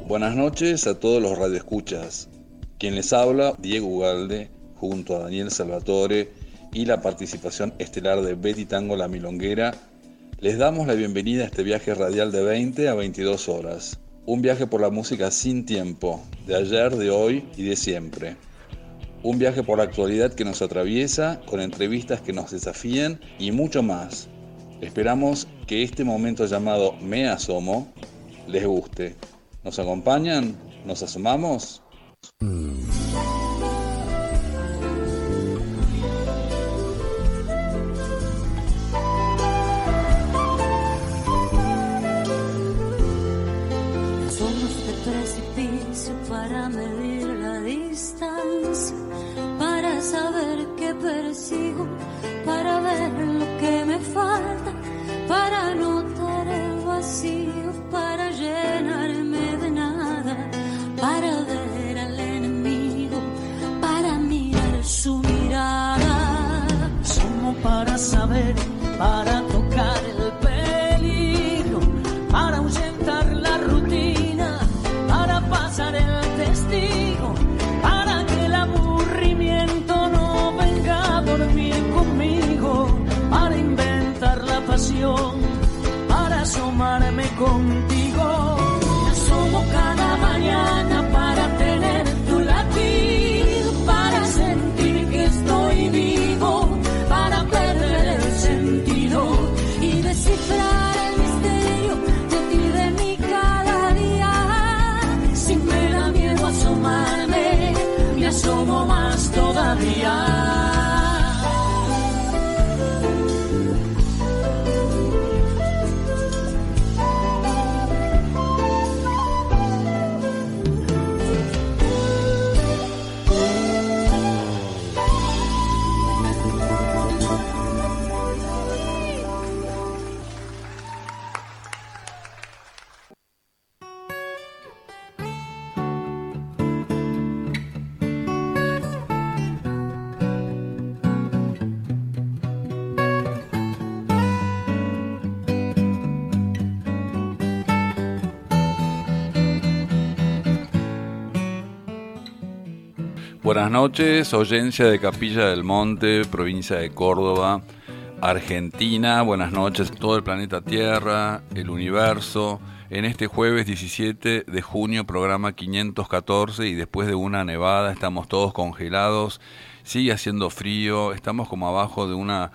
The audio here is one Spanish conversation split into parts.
Buenas noches a todos los radioescuchas. Quien les habla, Diego Ugalde, junto a Daniel Salvatore y la participación estelar de Betty Tango La Milonguera, les damos la bienvenida a este viaje radial de 20 a 22 horas. Un viaje por la música sin tiempo, de ayer, de hoy y de siempre. Un viaje por la actualidad que nos atraviesa, con entrevistas que nos desafían y mucho más. Esperamos que este momento llamado Me Asomo les guste. ¿Nos acompañan? ¿Nos asomamos? Somos de precipicio para medir la distancia, para saber qué persigo, para ver lo que me falta, para notar el vacío, para llenarme de nada, para ver al enemigo, para mirar su mirada. Somos para saber, para tocar el peligro, para ahuyentar la rutina, para pasar el testigo, para que el aburrimiento no venga a dormir conmigo, para inventar la pasión, para asomarme contigo. Me asomo cada mañana para tener tu latido, para sentir que estoy vivo, para perder el sentido y descifrar el misterio de ti, de mí cada día. Si me da miedo asomarme, me asomo más todavía. Buenas noches, audiencia de Capilla del Monte, provincia de Córdoba, Argentina. Buenas noches, todo el planeta Tierra, el universo. En este jueves 17 de junio, programa 514, y después de una nevada estamos todos congelados, sigue haciendo frío, estamos como abajo de una,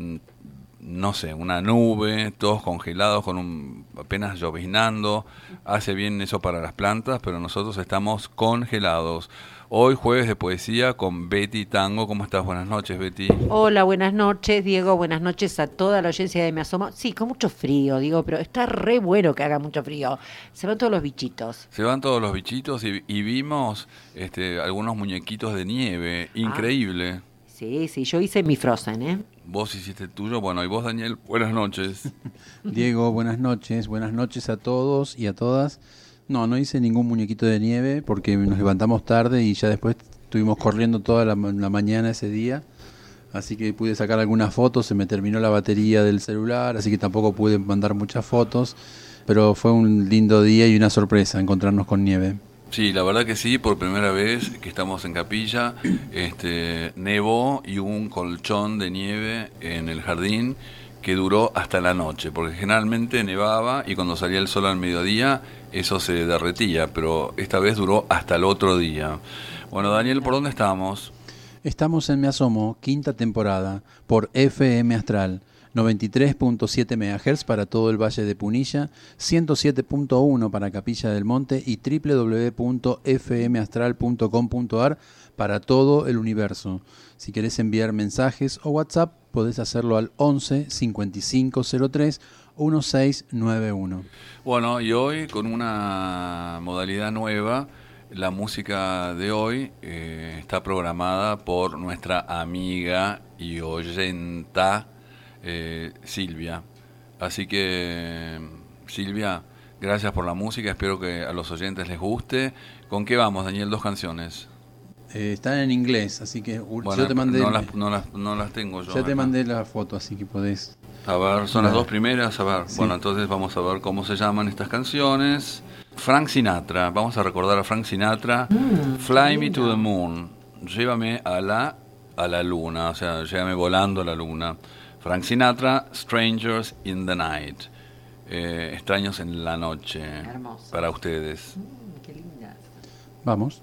no sé, una nube, todos congelados, apenas lloviznando. Hace bien eso para las plantas, pero nosotros estamos congelados. Hoy jueves de poesía con Betty Tango. ¿Cómo estás? Buenas noches, Betty. Hola, buenas noches, Diego. Buenas noches a toda la audiencia de Me Asomo. Sí, con mucho frío, Diego, pero está re bueno que haga mucho frío. Se van todos los bichitos. Se van todos los bichitos y vimos algunos muñequitos de nieve. Increíble. Sí, yo hice mi Frozen, ¿eh? Vos hiciste el tuyo. Bueno, y vos, Daniel, buenas noches. Diego, buenas noches. Buenas noches a todos y a todas. No hice ningún muñequito de nieve porque nos levantamos tarde y ya después estuvimos corriendo toda la mañana ese día. Así que pude sacar algunas fotos, se me terminó la batería del celular, así que tampoco pude mandar muchas fotos. Pero fue un lindo día y una sorpresa encontrarnos con nieve. Sí, la verdad que sí, por primera vez que estamos en Capilla, nevó y hubo un colchón de nieve en el jardín que duró hasta la noche, porque generalmente nevaba y cuando salía el sol al mediodía eso se derretía, pero esta vez duró hasta el otro día. Bueno, Daniel, ¿por dónde estamos? Estamos en Me Asomo, quinta temporada, por FM Astral, 93.7 MHz para todo el Valle de Punilla, 107.1 para Capilla del Monte y www.fmastral.com.ar para todo el universo. Si querés enviar mensajes o WhatsApp, podés hacerlo al 11 55 03 1691. Bueno, y hoy con una modalidad nueva, la música de hoy está programada por nuestra amiga y oyenta Silvia. Así que, Silvia, gracias por la música, espero que a los oyentes les guste. ¿Con qué vamos, Daniel? 2 canciones. Están en inglés, así que Bueno, yo te mandé, no las tengo yo. ya te acá. mandé la foto, así que podés. A ver, son las Vale. dos primeras. A ver, Sí. bueno, entonces vamos a ver cómo se llaman estas canciones. Frank Sinatra, vamos a recordar a Frank Sinatra. Fly Me to the Moon, llévame a la luna, o sea, llévame volando a la luna. Frank Sinatra, Strangers in the Night, extraños en la noche. Hermoso. Para ustedes. Qué linda. Vamos.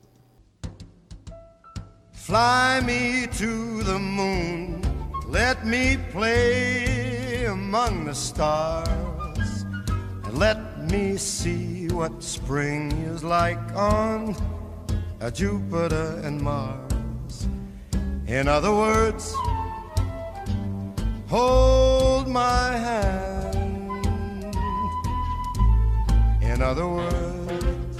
Fly me to the moon, let me play among the stars, and let me see what spring is like on Jupiter and Mars. In other words, hold my hand. In other words,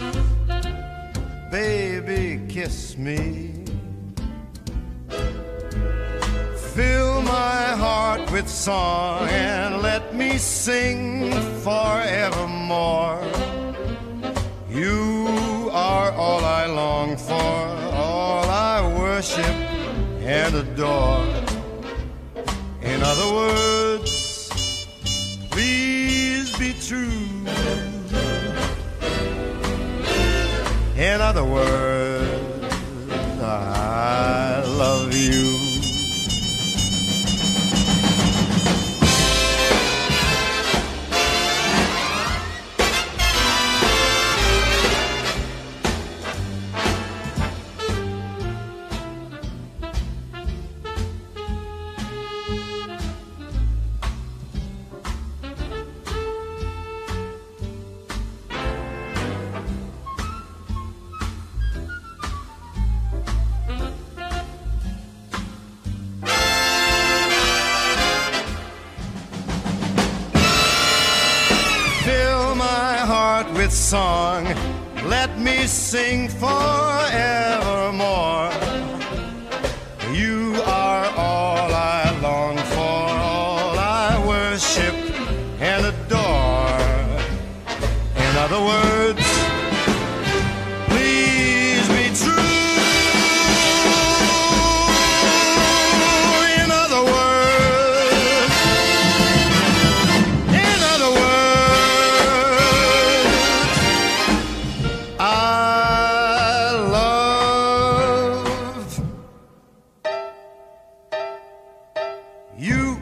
baby, kiss me. Fill my heart with song and let me sing forevermore. You are all I long for, all I worship and adore. In other words, please be true. In other words, I love you. With song, let me sing forevermore. You are all I long for, all I worship and adore. In other words, please be true. In other words, I love you.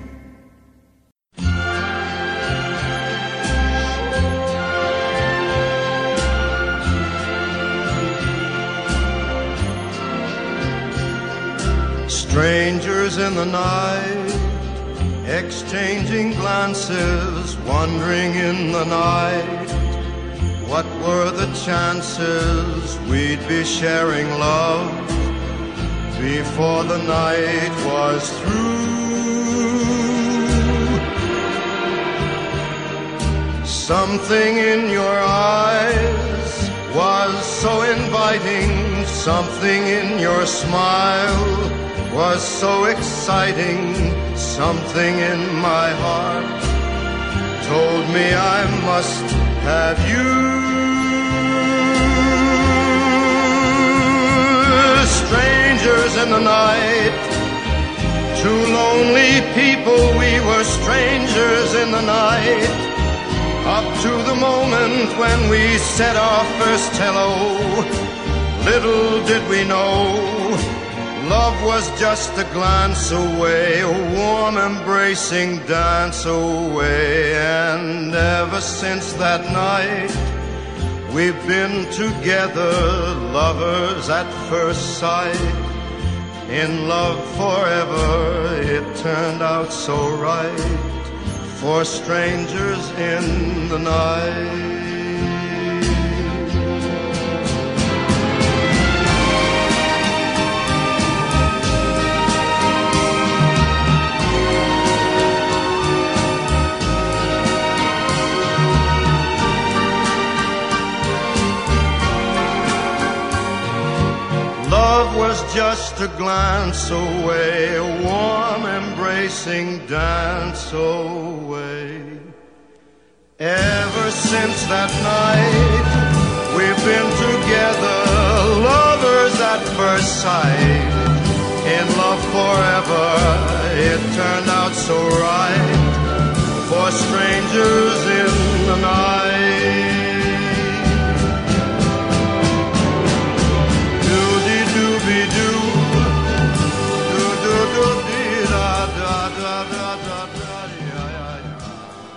Strangers in the night, exchanging glances, wandering in the night. What were the chances we'd be sharing love before the night was through? Something in your eyes was so inviting, something in your smile was so exciting, something in my heart told me I must have you. Strangers in the night, two lonely people, we were strangers in the night, up to the moment when we said our first hello. Little did we know, love was just a glance away, a warm embracing dance away. And ever since that night, we've been together, lovers at first sight, in love forever. It turned out so right for strangers in the night. Love was just a glance away, a warm embracing dance away. Ever since that night, we've been together, lovers at at first sight. In love forever, it turned out so right. For strangers in the night. Do-dee-doo-be-doo, do-do-do-dee-da-da-da-da-da-da-da-da.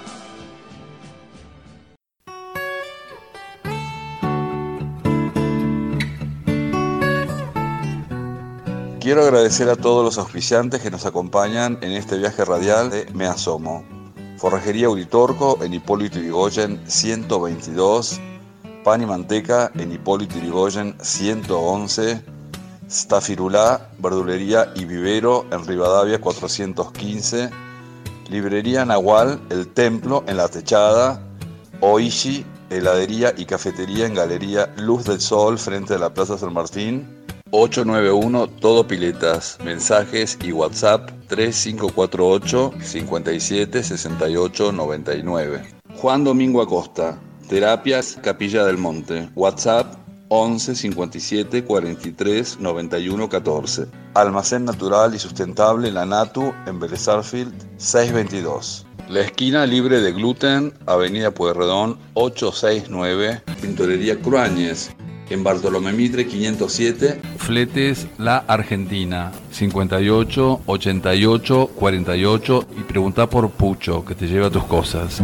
Quiero agradecer a todos los auspiciantes que nos acompañan en este viaje radial de Me Asomo. Forrajería Uritorco en Hipólito Yrigoyen 122, Pan y Manteca en Hipólito Yrigoyen 111, Stafirulá, Verdulería y Vivero en Rivadavia 415, Librería Nahual, El Templo en La Techada, Oishi, Heladería y Cafetería en Galería Luz del Sol frente a la Plaza San Martín, 891 Todo Piletas, mensajes y WhatsApp 3548 57 68 99. Juan Domingo Acosta, Terapias Capilla del Monte, WhatsApp 11 57 43 91 14. Almacén Natural y Sustentable La Natu en Vélez Sarsfield 622. La esquina libre de gluten, Avenida Pueyrredón 869, Pintorería Cruáñez en Bartolomé Mitre 507. Fletes La Argentina 58 88 48 y pregunta por Pucho que te lleva tus cosas.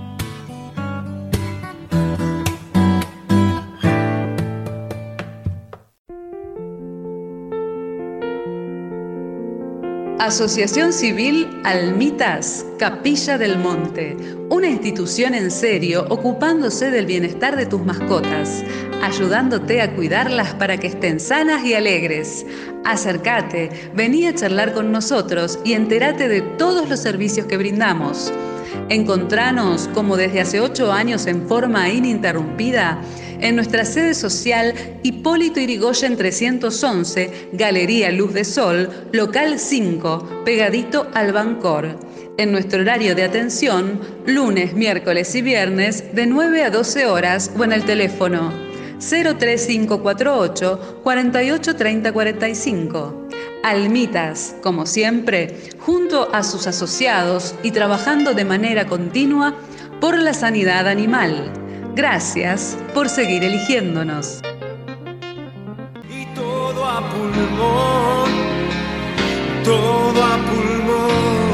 Asociación Civil Almitas, Capilla del Monte, una institución en serio ocupándose del bienestar de tus mascotas, ayudándote a cuidarlas para que estén sanas y alegres. Acércate, vení a charlar con nosotros y entérate de todos los servicios que brindamos. Encontranos, como desde hace 8 años en forma ininterrumpida, en nuestra sede social Hipólito Yrigoyen 311, Galería Luz de Sol, local 5, pegadito al Bancor. En nuestro horario de atención, lunes, miércoles y viernes, de 9 a 12 horas o en el teléfono 03548 48 30 45. Almitas, como siempre, junto a sus asociados y trabajando de manera continua por la sanidad animal. Gracias por seguir eligiéndonos. Y todo a pulmón, todo a pulmón.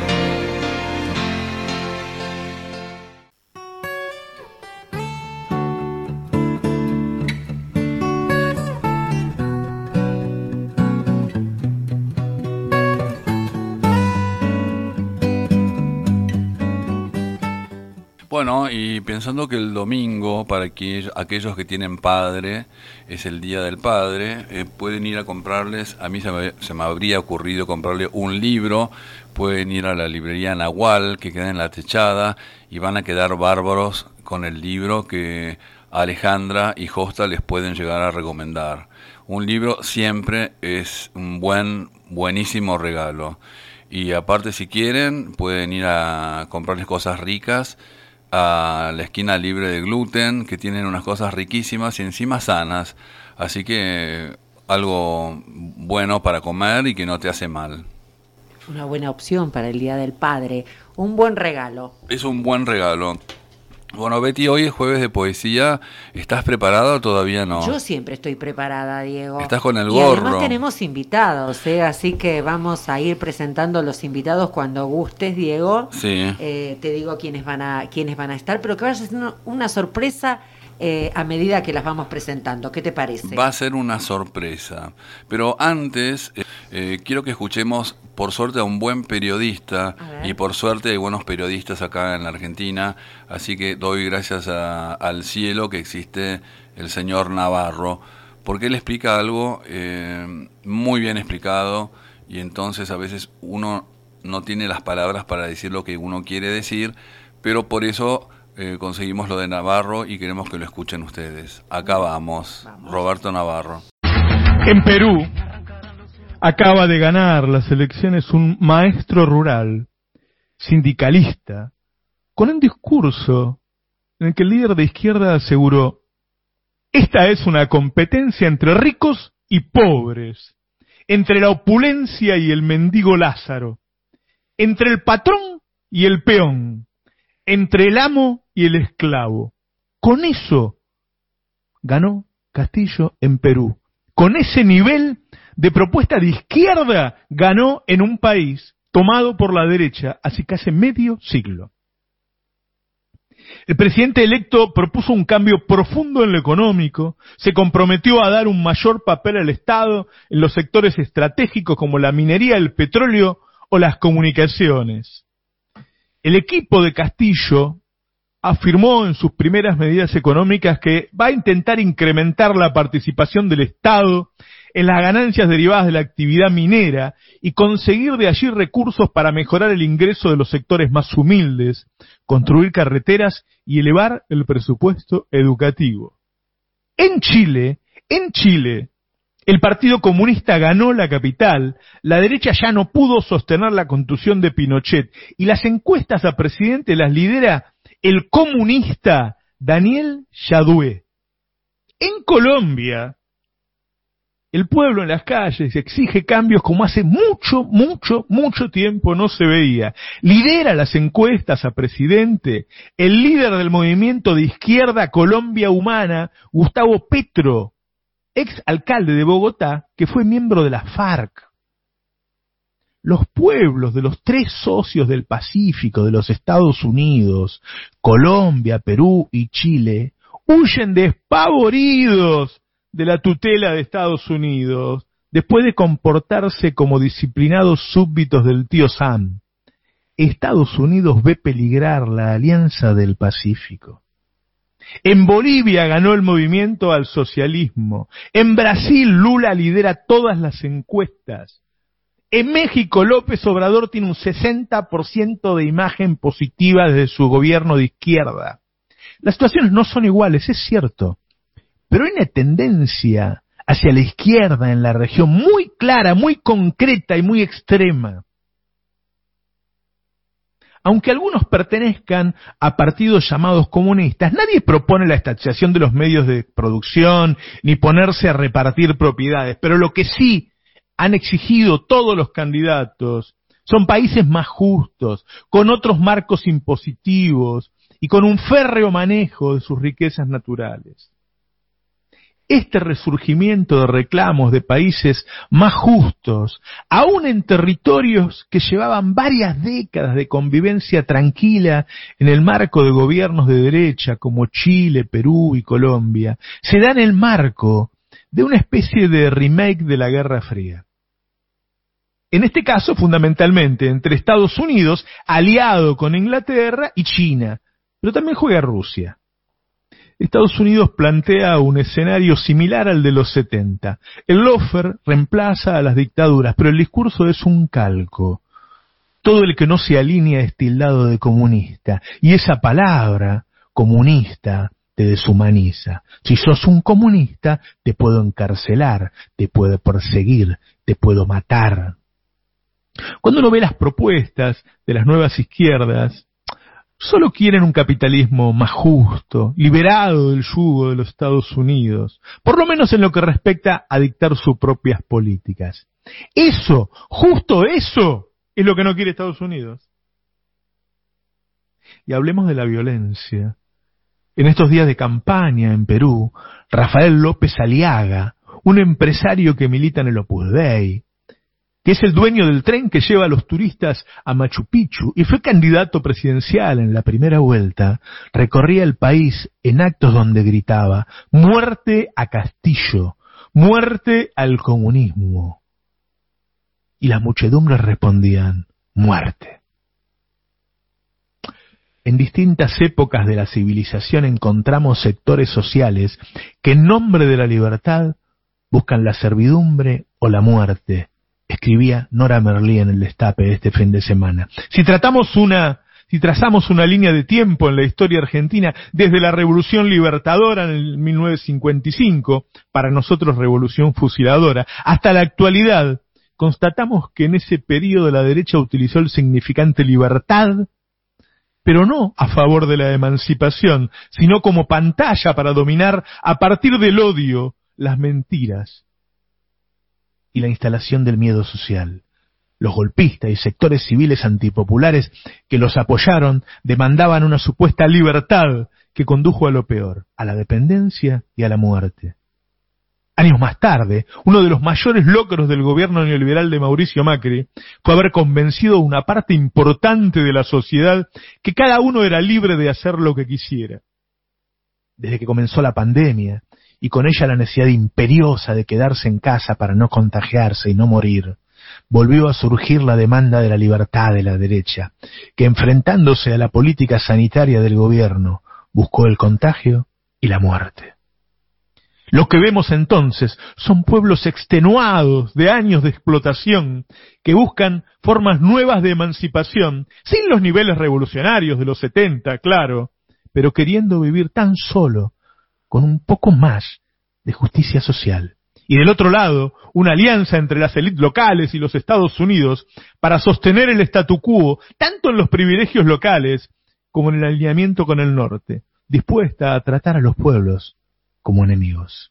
Bueno, y pensando que el domingo, para aquellos que tienen padre, es el Día del Padre, pueden ir a comprarles, a mí se me habría ocurrido comprarle un libro, pueden ir a la librería Nahual, que queda en La Techada, y van a quedar bárbaros con el libro que Alejandra y Josta les pueden llegar a recomendar. Un libro siempre es un buenísimo regalo. Y aparte, si quieren, pueden ir a comprarles cosas ricas a la esquina libre de gluten, que tienen unas cosas riquísimas y encima sanas, así que algo bueno para comer y que no te hace mal. Una buena opción para el Día del Padre, un buen regalo. Es un buen regalo. Bueno, Betty, hoy es jueves de poesía. ¿Estás preparada o todavía no? Yo siempre estoy preparada, Diego. Estás con el y gorro. Además tenemos invitados, así que vamos a ir presentando los invitados cuando gustes, Diego. Sí. Te digo quiénes van a estar, pero que va a ser una sorpresa a medida que las vamos presentando. ¿Qué te parece? Va a ser una sorpresa. Pero antes, quiero que escuchemos, por suerte, a un buen periodista. Y por suerte hay buenos periodistas acá en la Argentina. Así que doy gracias al cielo que existe el señor Navarro, porque él explica algo muy bien explicado, y entonces a veces uno no tiene las palabras para decir lo que uno quiere decir, pero por eso conseguimos lo de Navarro y queremos que lo escuchen ustedes. Acá vamos. Roberto Navarro. En Perú acaba de ganar las elecciones un maestro rural, sindicalista, con un discurso en el que el líder de izquierda aseguró: esta es una competencia entre ricos y pobres, entre la opulencia y el mendigo Lázaro, entre el patrón y el peón, entre el amo y el esclavo. Con eso ganó Castillo en Perú. Con ese nivel de propuesta de izquierda ganó en un país tomado por la derecha hace casi medio siglo. El presidente electo propuso un cambio profundo en lo económico, se comprometió a dar un mayor papel al Estado en los sectores estratégicos como la minería, el petróleo o las comunicaciones. El equipo de Castillo afirmó en sus primeras medidas económicas que va a intentar incrementar la participación del Estado en las ganancias derivadas de la actividad minera y conseguir de allí recursos para mejorar el ingreso de los sectores más humildes, construir carreteras y elevar el presupuesto educativo. En Chile, el Partido Comunista ganó la capital, la derecha ya no pudo sostener la conducción de Pinochet y las encuestas a presidente las lidera el comunista Daniel Jadue. En Colombia, el pueblo en las calles exige cambios como hace mucho tiempo no se veía. Lidera las encuestas a presidente el líder del movimiento de izquierda Colombia Humana, Gustavo Petro, ex alcalde de Bogotá, que fue miembro de la FARC. Los pueblos de los tres socios del Pacífico de los Estados Unidos, Colombia, Perú y Chile, huyen despavoridos de la tutela de Estados Unidos, después de comportarse como disciplinados súbditos del tío Sam. Estados Unidos ve peligrar la alianza del Pacífico. En Bolivia ganó el movimiento al socialismo. En Brasil Lula lidera todas las encuestas. En México López Obrador tiene un 60% de imagen positiva desde su gobierno de izquierda. Las situaciones no son iguales, es cierto, pero hay una tendencia hacia la izquierda en la región muy clara, muy concreta y muy extrema. Aunque algunos pertenezcan a partidos llamados comunistas, nadie propone la estatización de los medios de producción ni ponerse a repartir propiedades, pero lo que sí han exigido todos los candidatos son países más justos, con otros marcos impositivos y con un férreo manejo de sus riquezas naturales. Este resurgimiento de reclamos de países más justos, aún en territorios que llevaban varias décadas de convivencia tranquila en el marco de gobiernos de derecha como Chile, Perú y Colombia, se da en el marco de una especie de remake de la Guerra Fría. En este caso, fundamentalmente, entre Estados Unidos, aliado con Inglaterra, y China, pero también juega Rusia. Estados Unidos plantea un escenario similar al de los 70. El lawfare reemplaza a las dictaduras, pero el discurso es un calco. Todo el que no se alinea es tildado de comunista, y esa palabra, comunista, te deshumaniza. Si sos un comunista, te puedo encarcelar, te puedo perseguir, te puedo matar. Cuando uno ve las propuestas de las nuevas izquierdas, solo quieren un capitalismo más justo, liberado del yugo de los Estados Unidos, por lo menos en lo que respecta a dictar sus propias políticas. Eso, justo eso, es lo que no quiere Estados Unidos. Y hablemos de la violencia. En estos días de campaña en Perú, Rafael López Aliaga, un empresario que milita en el Opus Dei, que es el dueño del tren que lleva a los turistas a Machu Picchu y fue candidato presidencial en la primera vuelta, recorría el país en actos donde gritaba: ¡muerte a Castillo! ¡Muerte al comunismo! Y las muchedumbres respondían: ¡muerte! En distintas épocas de la civilización encontramos sectores sociales que en nombre de la libertad buscan la servidumbre o la muerte, escribía Nora Merlí en el Destape de este fin de semana. Si trazamos una línea de tiempo en la historia argentina, desde la Revolución Libertadora en el 1955, para nosotros Revolución Fusiladora, hasta la actualidad, constatamos que en ese periodo la derecha utilizó el significante libertad, pero no a favor de la emancipación, sino como pantalla para dominar a partir del odio, las mentiras y la instalación del miedo social. Los golpistas y sectores civiles antipopulares que los apoyaron demandaban una supuesta libertad que condujo a lo peor, a la dependencia y a la muerte. Años más tarde, uno de los mayores logros del gobierno neoliberal de Mauricio Macri fue haber convencido a una parte importante de la sociedad que cada uno era libre de hacer lo que quisiera. Desde que comenzó la pandemia, y con ella la necesidad imperiosa de quedarse en casa para no contagiarse y no morir, volvió a surgir la demanda de la libertad de la derecha, que enfrentándose a la política sanitaria del gobierno, buscó el contagio y la muerte. Lo que vemos entonces son pueblos extenuados de años de explotación que buscan formas nuevas de emancipación, sin los niveles revolucionarios de los 70, claro, pero queriendo vivir tan solo, con un poco más de justicia social. Y del otro lado, una alianza entre las élites locales y los Estados Unidos para sostener el statu quo, tanto en los privilegios locales como en el alineamiento con el norte, dispuesta a tratar a los pueblos como enemigos.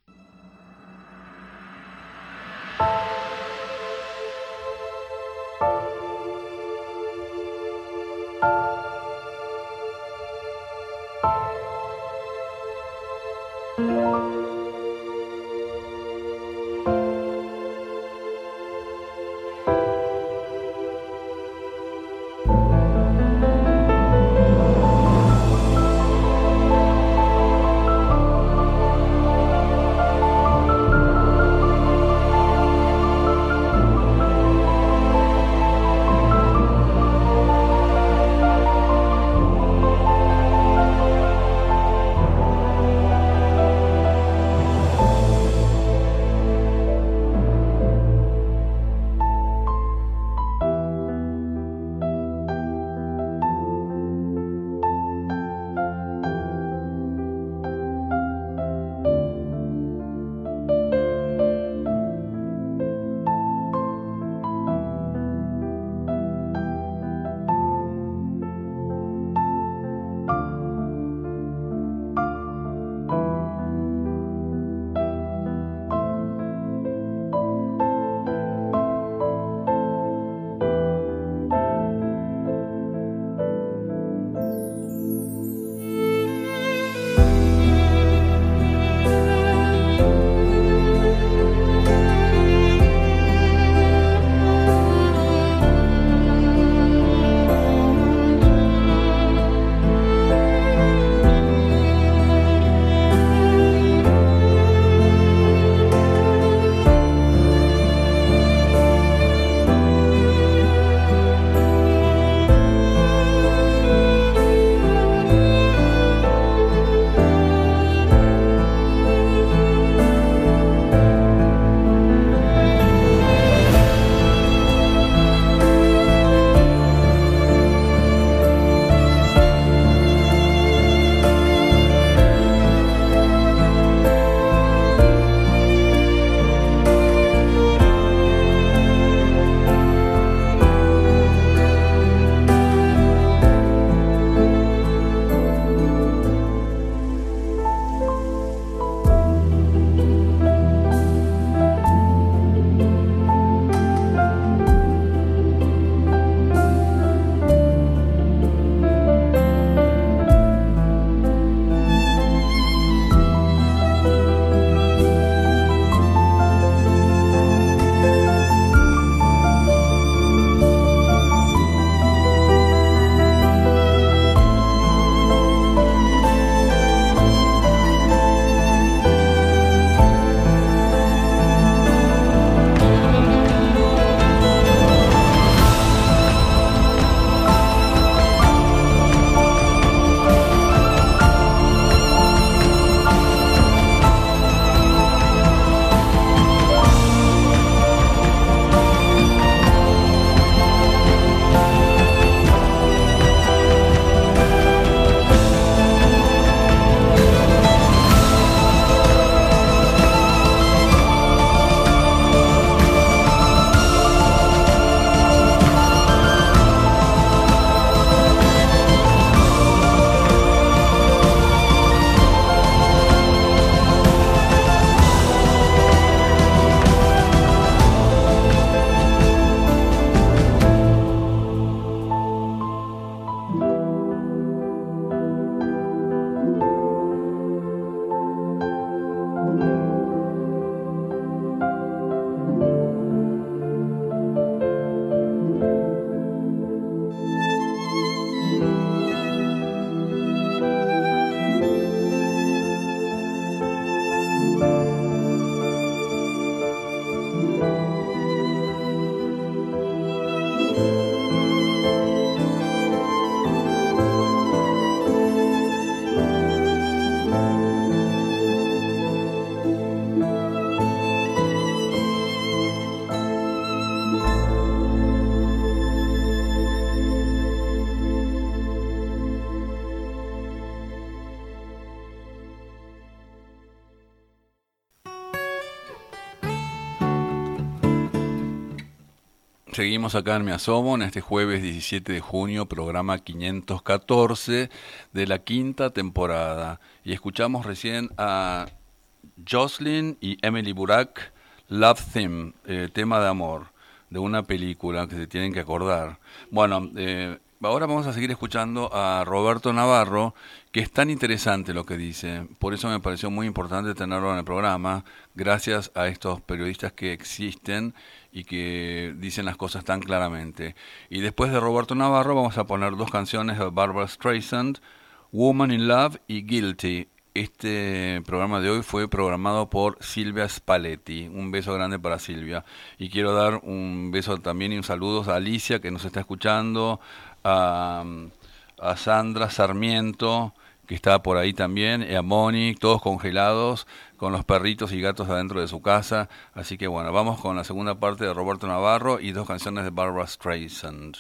Seguimos acá en Me Asomo en este jueves 17 de junio, programa 514 de la quinta temporada. Y escuchamos recién a Jocelyn y Emily Burak, Love Theme, tema de amor, de una película que se tienen que acordar. Bueno, ahora vamos a seguir escuchando a Roberto Navarro, que es tan interesante lo que dice. Por eso me pareció muy importante tenerlo en el programa, gracias a estos periodistas que existen y que dicen las cosas tan claramente. Y después de Roberto Navarro vamos a poner dos canciones de Barbra Streisand, Woman in Love y Guilty. Este programa de hoy fue programado por Silvia Spalletti. Un beso grande para Silvia. Y quiero dar un beso también y un saludo a Alicia, que nos está escuchando, a Sandra Sarmiento, que está por ahí también, y a Moni, todos congelados, con los perritos y gatos adentro de su casa. Así que bueno, vamos con la segunda parte de Roberto Navarro y dos canciones de Barbra Streisand.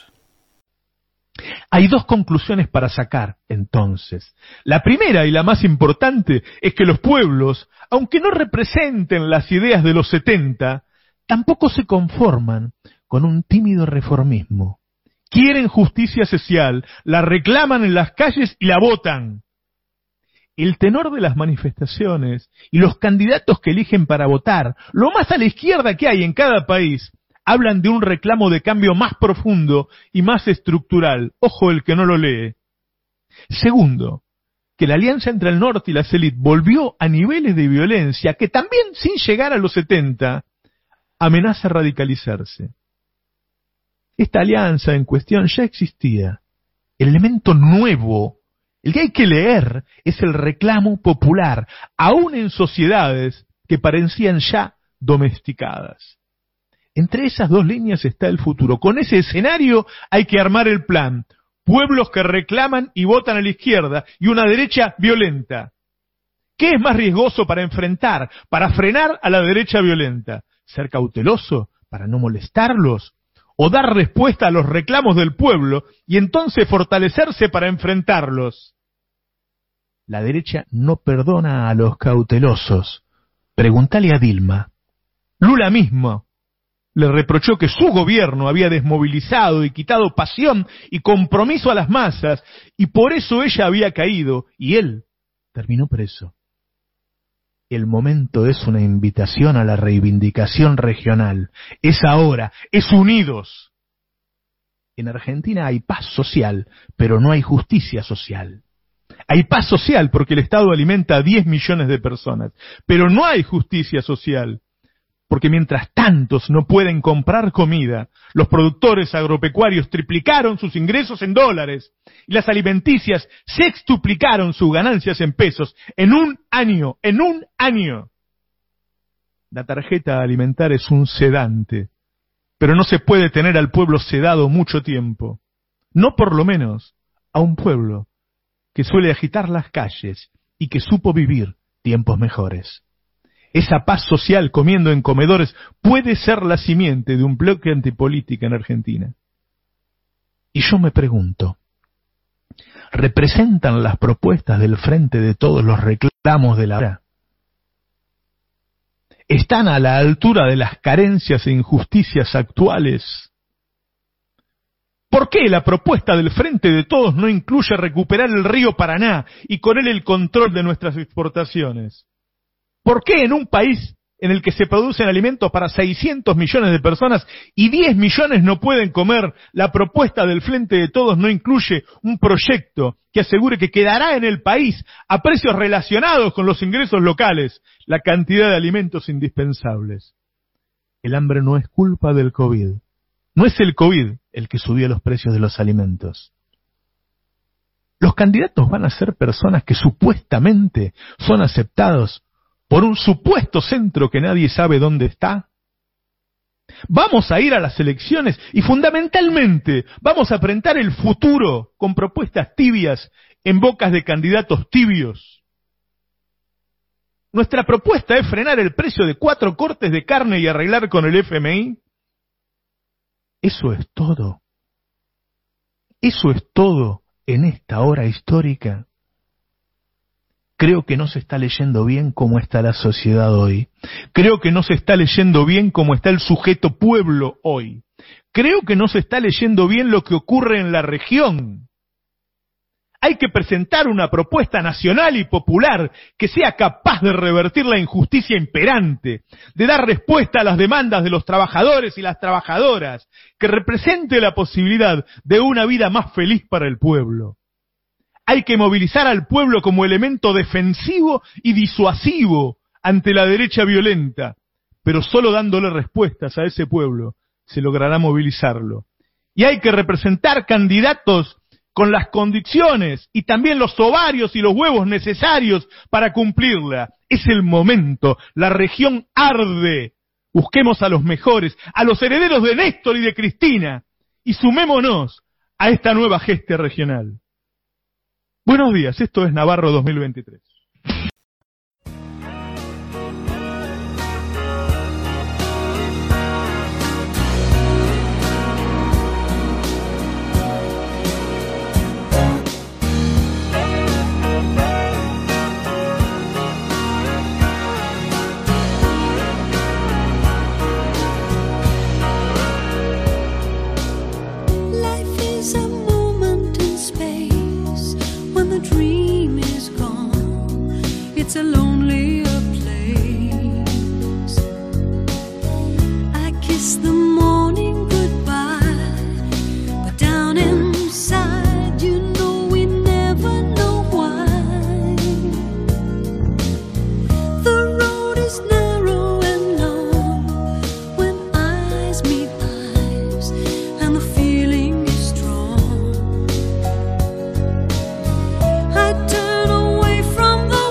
Hay dos conclusiones para sacar, entonces. La primera y la más importante es que los pueblos, aunque no representen las ideas de los 70, tampoco se conforman con un tímido reformismo. Quieren justicia social, la reclaman en las calles y la votan. El tenor de las manifestaciones y los candidatos que eligen para votar, lo más a la izquierda que hay en cada país, hablan de un reclamo de cambio más profundo y más estructural. Ojo el que no lo lee. Segundo, que la alianza entre el norte y las élites volvió a niveles de violencia que también, sin llegar a los 70, amenaza radicalizarse. Esta alianza en cuestión ya existía. El elemento nuevo, el que hay que leer, es el reclamo popular, aún en sociedades que parecían ya domesticadas. Entre esas dos líneas está el futuro. Con ese escenario hay que armar el plan. Pueblos que reclaman y votan a la izquierda y una derecha violenta. ¿Qué es más riesgoso para enfrentar, para frenar a la derecha violenta? ¿Ser cauteloso para no molestarlos? ¿O dar respuesta a los reclamos del pueblo y entonces fortalecerse para enfrentarlos? La derecha no perdona a los cautelosos. Pregúntale a Dilma. Lula mismo le reprochó que su gobierno había desmovilizado y quitado pasión y compromiso a las masas, y por eso ella había caído, y él terminó preso. El momento es una invitación a la reivindicación regional. Es ahora, es unidos. En Argentina hay paz social, pero no hay justicia social. Hay paz social porque el Estado alimenta a 10 millones de personas, pero no hay justicia social. Porque mientras tantos no pueden comprar comida, los productores agropecuarios triplicaron sus ingresos en dólares y las alimenticias sextuplicaron sus ganancias en pesos en un año. La tarjeta alimentar es un sedante, pero no se puede tener al pueblo sedado mucho tiempo. No por lo menos a un pueblo que suele agitar las calles y que supo vivir tiempos mejores. Esa paz social comiendo en comedores puede ser la simiente de un bloque antipolítica en Argentina. Y yo me pregunto, ¿representan las propuestas del Frente de Todos los reclamos de la hora? ¿Están a la altura de las carencias e injusticias actuales? ¿Por qué la propuesta del Frente de Todos no incluye recuperar el río Paraná y con él el control de nuestras exportaciones? ¿Por qué en un país en el que se producen alimentos para 600 millones de personas y 10 millones no pueden comer, la propuesta del Frente de Todos no incluye un proyecto que asegure que quedará en el país a precios relacionados con los ingresos locales la cantidad de alimentos indispensables? El hambre no es culpa del COVID. No es el COVID el que subió los precios de los alimentos. Los candidatos van a ser personas que supuestamente son aceptados por un supuesto centro que nadie sabe dónde está. Vamos a ir a las elecciones y fundamentalmente vamos a enfrentar el futuro con propuestas tibias en bocas de candidatos tibios. Nuestra propuesta es frenar el precio de 4 cortes de carne y arreglar con el FMI. Eso es todo. Eso es todo en esta hora histórica. creo que no se está leyendo bien cómo está la sociedad hoy. Creo que no se está leyendo bien cómo está el sujeto pueblo hoy. Creo que no se está leyendo bien lo que ocurre en la región. Hay que presentar una propuesta nacional y popular que sea capaz de revertir la injusticia imperante, de dar respuesta a las demandas de los trabajadores y las trabajadoras, que represente la posibilidad de una vida más feliz para el pueblo. Hay que movilizar al pueblo como elemento defensivo y disuasivo ante la derecha violenta, pero solo dándole respuestas a ese pueblo se logrará movilizarlo. Y hay que representar candidatos con las condiciones y también los ovarios y los huevos necesarios para cumplirla. Es el momento, la región arde. Busquemos a los mejores, a los herederos de Néstor y de Cristina, y sumémonos a esta nueva gesta regional. Buenos días, esto es Navarro 2023. It's a lonelier place. I kiss the morning goodbye, but down inside, you know we never know why. The road is narrow and long when eyes meet eyes, and the feeling is strong. I turn away from the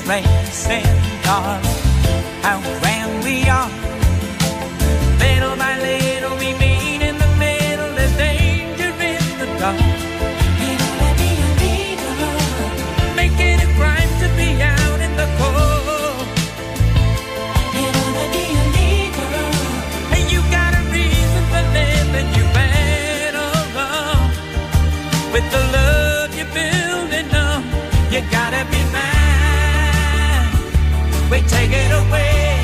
racing cars outrun we are. Little by little we meet in the middle. There's danger in the dark. You gotta be a leader, make it a crime to be out in the cold. You gotta be a leader, and you got a reason for living. You better run with the love you're building up. You gotta be mine. We take it away.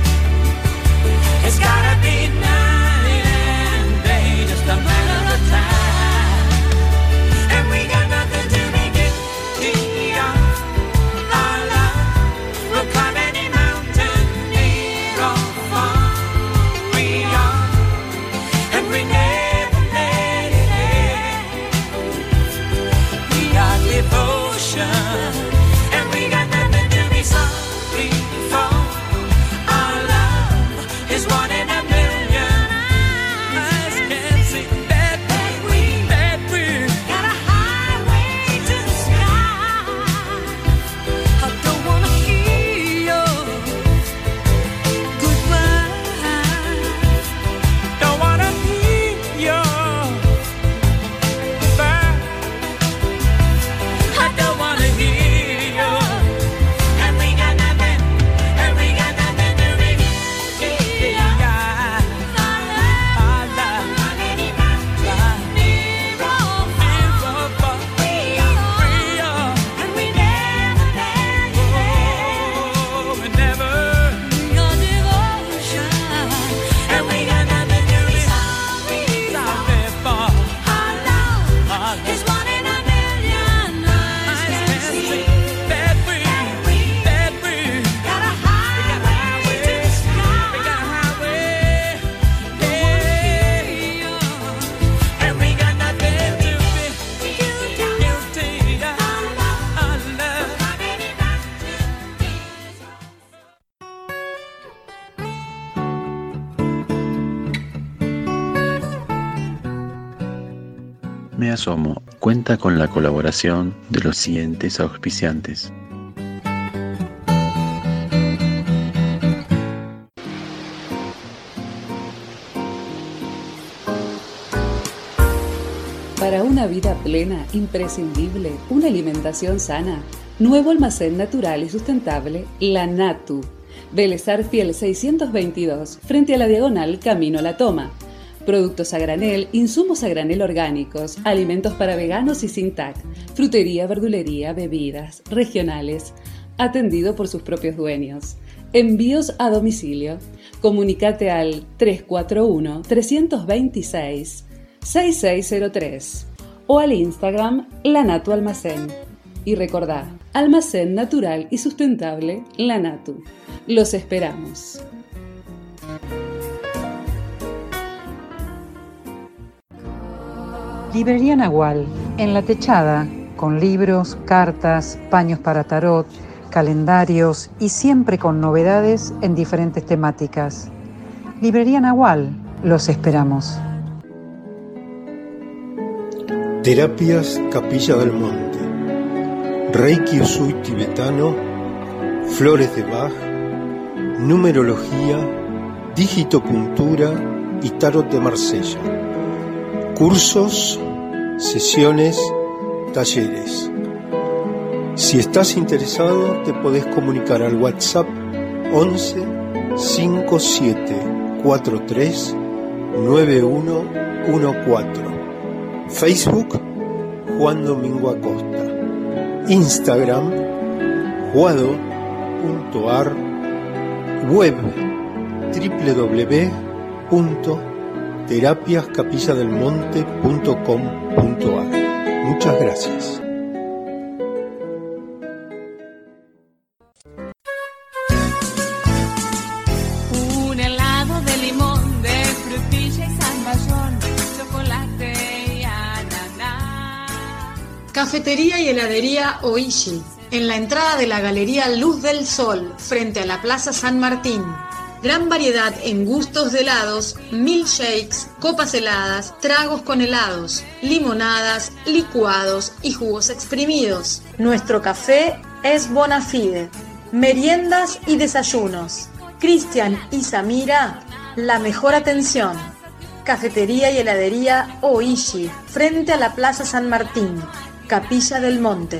It's gotta be night and day, just a matter of time. And we got nothing to be guilty of. Our love will climb any mountain, near or far. We are, and we never let it end. We got devotion, and we got nothing to be sorry for. Our love is one in a million. Eyes can't see that we got a highway to the sky. I don't wanna hear your goodbye. Don't wanna hear your goodbye. I don't wanna hear your. And we got nothing to be guilty of. Our love, near or far. We are, and we never let it end. We never. Your devotion, and we got nothing to be sorry for. Our love is one in a million. Eyes can see that we got a highway to the sky. We got a highway, yeah. And we got nothing to be guilty of. Our love. Me asomo cuenta con la colaboración de los siguientes auspiciantes. Para una vida plena, imprescindible, una alimentación sana. Nuevo almacén natural y sustentable, La Natu. Vélez Arfiel 622, frente a la diagonal Camino a la Toma. Productos a granel, insumos a granel orgánicos, alimentos para veganos y sin TAC, frutería, verdulería, bebidas, regionales, atendido por sus propios dueños. Envíos a domicilio. Comunicate al 341-326-6603 o al Instagram La Natu Almacén. Y recordá, almacén natural y sustentable La Natu. Los esperamos. Librería Nahual, en La Techada, con libros, cartas, paños para tarot, calendarios y siempre con novedades en diferentes temáticas. Librería Nahual, los esperamos. Terapias Capilla del Monte, Reiki Usui tibetano, flores de Bach, numerología, digitopuntura y tarot de Marsella. Cursos, sesiones, talleres. Si estás interesado, te podés comunicar al WhatsApp 11 57 43 9114. Facebook Juan Domingo Acosta. Instagram juado.ar. Web www.terapiascapilladelmonte.com.ar. Muchas gracias. Un helado de limón, de frutilla y zamballón, chocolate y ananá. Cafetería y heladería Oishi, en la entrada de la Galería Luz del Sol, frente a la Plaza San Martín. Gran variedad en gustos de helados, milkshakes, copas heladas, tragos con helados, limonadas, licuados y jugos exprimidos. Nuestro café es Bonafide. Meriendas y desayunos. Cristian y Samira, la mejor atención. Cafetería y heladería Oishi, frente a la Plaza San Martín, Capilla del Monte.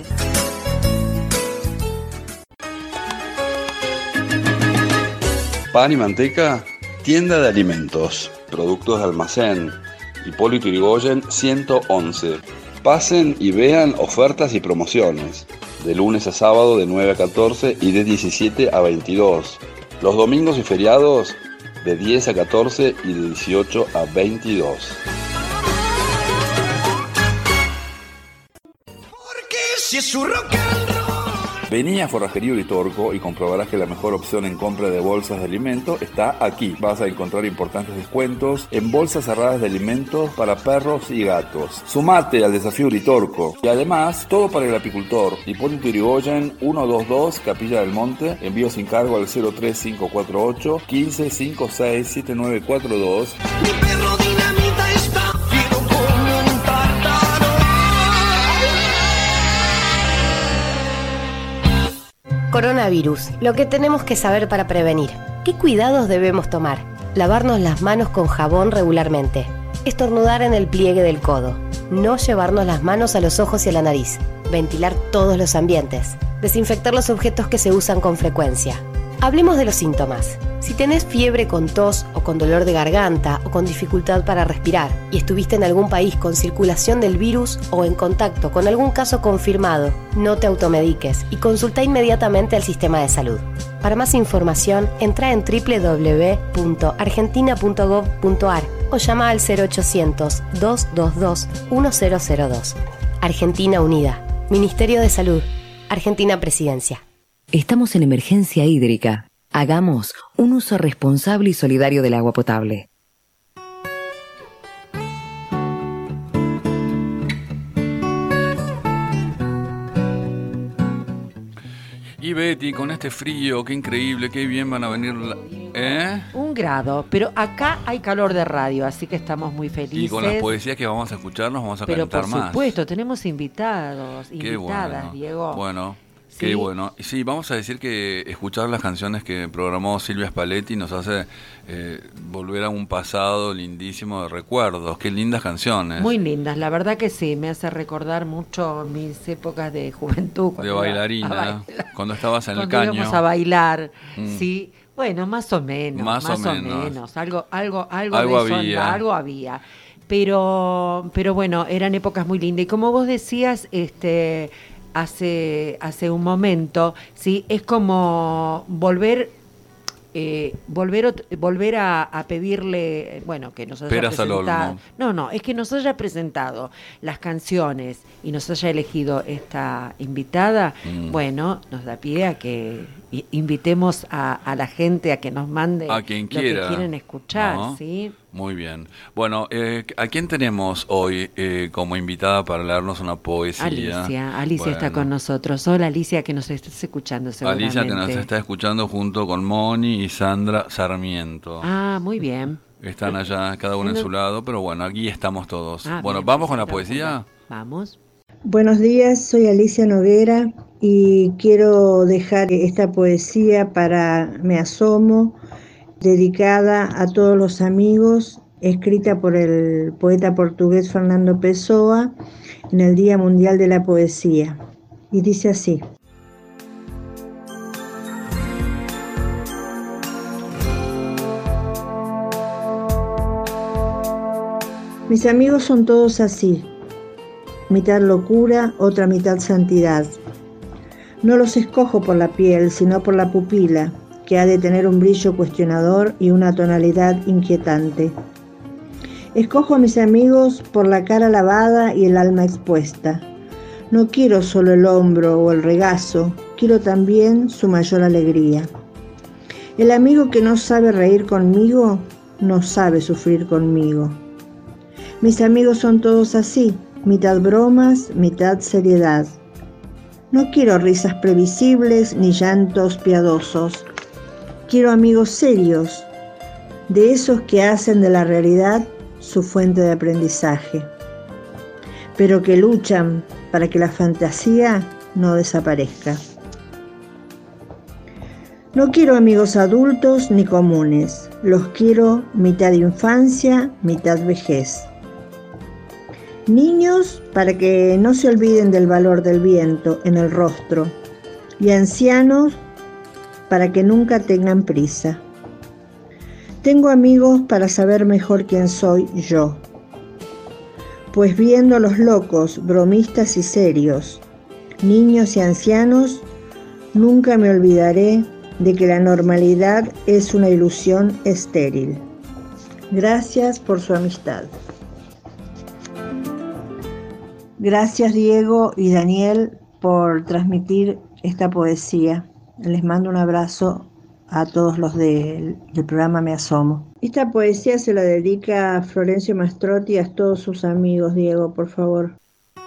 Pan y manteca, tienda de alimentos, productos de almacén, Hipólito Yrigoyen 111. Pasen y vean ofertas y promociones, de lunes a sábado de 9 a 14 y de 17 a 22. Los domingos y feriados de 10 a 14 y de 18 a 22. Porque si es su rock and roll. Vení a Forrajería Uritorco y comprobarás que la mejor opción en compra de bolsas de alimento está aquí. Vas a encontrar importantes descuentos en bolsas cerradas de alimentos para perros y gatos. Sumate al desafío Uritorco. Y además, todo para el apicultor. Hipólito Yrigoyen 122, Capilla del Monte. Envío sin cargo al 03548 15567942. Mi perro dinamita está fiero como un tártaro. Coronavirus, lo que tenemos que saber para prevenir. ¿Qué cuidados debemos tomar? Lavarnos las manos con jabón regularmente. Estornudar en el pliegue del codo. No llevarnos las manos a los ojos y a la nariz. Ventilar todos los ambientes. Desinfectar los objetos que se usan con frecuencia. Hablemos de los síntomas. Si tenés fiebre con tos o con dolor de garganta o con dificultad para respirar y estuviste en algún país con circulación del virus o en contacto con algún caso confirmado, no te automediques y consulta inmediatamente al sistema de salud. Para más información, entra en www.argentina.gov.ar o llama al 0800-222-1002. Argentina Unida. Ministerio de Salud. Argentina Presidencia. Estamos en emergencia hídrica. Hagamos un uso responsable y solidario del agua potable. Y Betty, con este frío, qué increíble, qué bien van a venir. 1 grado, pero acá hay calor de radio, así que estamos muy felices. Y con las poesías que vamos a escucharnos vamos a calentar más. Pero por supuesto, tenemos invitados, invitadas, bueno, Diego. Bueno. Sí. Qué bueno. Y sí, vamos a decir que escuchar las canciones que programó Silvia Spalletti nos hace volver a un pasado lindísimo de recuerdos. Qué lindas canciones. Muy lindas, la verdad que sí, me hace recordar mucho mis épocas de juventud. De bailarina, cuando estabas en el caño. Cuando íbamos a bailar, sí. Bueno, más o menos. Más o menos. Algo había. Algo había. Pero bueno, eran épocas muy lindas. Y como vos decías, hace un momento, sí, es como volver a pedirle, bueno, que nos haya presentado. No, es que nos haya presentado las canciones y nos haya elegido esta invitada. Bueno, nos da pie a que invitemos a la gente a que nos mande a quien quiera, lo que quieren escuchar, ¿no? ¿sí? Muy bien. Bueno, ¿a quién tenemos hoy como invitada para leernos una poesía? Alicia está con nosotros. Hola, Alicia, que nos estás escuchando seguramente. Alicia, que nos está escuchando junto con Moni y Sandra Sarmiento. Ah, muy bien. Están allá, cada uno en su lado, pero bueno, aquí estamos todos. Bueno, bien, ¿vamos con la poesía? Vamos. Buenos días, soy Alicia Noguera y quiero dejar esta poesía para Me Asomo, dedicada a todos los amigos, escrita por el poeta portugués Fernando Pessoa en el Día Mundial de la Poesía. Y dice así: mis amigos son todos así, mitad locura, otra mitad santidad. No los escojo por la piel, sino por la pupila, que ha de tener un brillo cuestionador y una tonalidad inquietante. Escojo a mis amigos por la cara lavada y el alma expuesta. No quiero solo el hombro o el regazo, quiero también su mayor alegría. El amigo que no sabe reír conmigo, no sabe sufrir conmigo. Mis amigos son todos así, mitad bromas, mitad seriedad. No quiero risas previsibles ni llantos piadosos. Quiero amigos serios, de esos que hacen de la realidad su fuente de aprendizaje, pero que luchan para que la fantasía no desaparezca. No quiero amigos adultos ni comunes, los quiero mitad infancia, mitad vejez. Niños para que no se olviden del valor del viento en el rostro, y ancianos para que nunca tengan prisa. Tengo amigos para saber mejor quién soy yo, pues viendo los locos, bromistas y serios, niños y ancianos, nunca me olvidaré de que la normalidad es una ilusión estéril. Gracias por su amistad. Gracias Diego y Daniel por transmitir esta poesía. Les mando un abrazo a todos los del programa Me Asomo. Esta poesía se la dedica a Florencio Mastrotti y a todos sus amigos. Diego, por favor.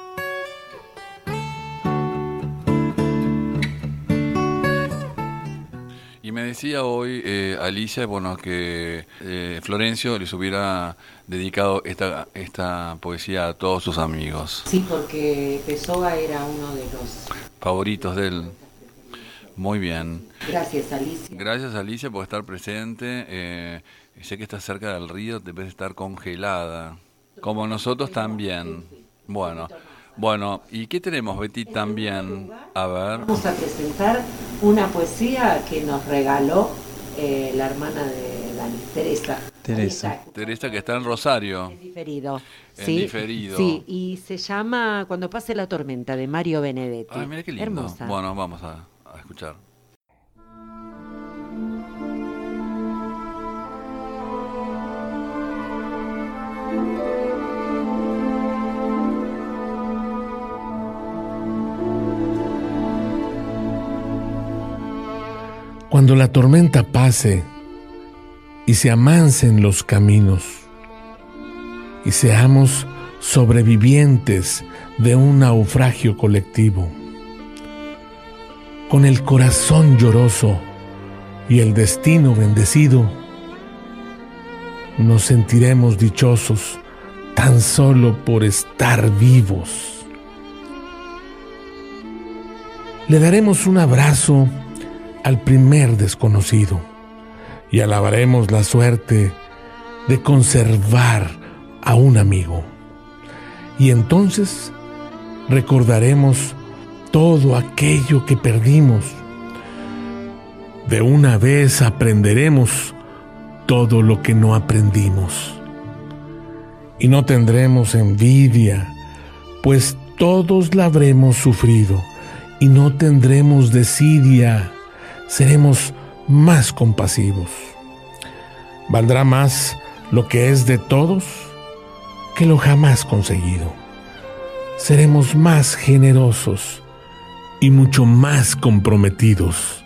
Y me decía hoy Alicia, bueno, que Florencio les hubiera dedicado esta poesía a todos sus amigos. Sí, porque Pessoa era uno de los favoritos de él. Muy bien. Gracias, Alicia. Gracias, Alicia, por estar presente. Sé que estás cerca del río, debes estar congelada, como nosotros también. Bueno, ¿y qué tenemos, Betty, también? A ver. Vamos a presentar una poesía que nos regaló la hermana de Dani, Teresa, que está en Rosario. En diferido. Sí, y se llama Cuando pase la tormenta, de Mario Benedetti. Ay, mira qué lindo. Hermosa. Bueno, vamos a escuchar. Cuando la tormenta pase y se amansen los caminos y seamos sobrevivientes de un naufragio colectivo, con el corazón lloroso y el destino bendecido, nos sentiremos dichosos tan solo por estar vivos. Le daremos un abrazo al primer desconocido y alabaremos la suerte de conservar a un amigo. Y entonces recordaremos todo aquello que perdimos. De una vez aprenderemos todo lo que no aprendimos. Y no tendremos envidia, pues todos la habremos sufrido. Y no tendremos desidia, seremos más compasivos. Valdrá más lo que es de todos que lo jamás conseguido. Seremos más generosos y mucho más comprometidos.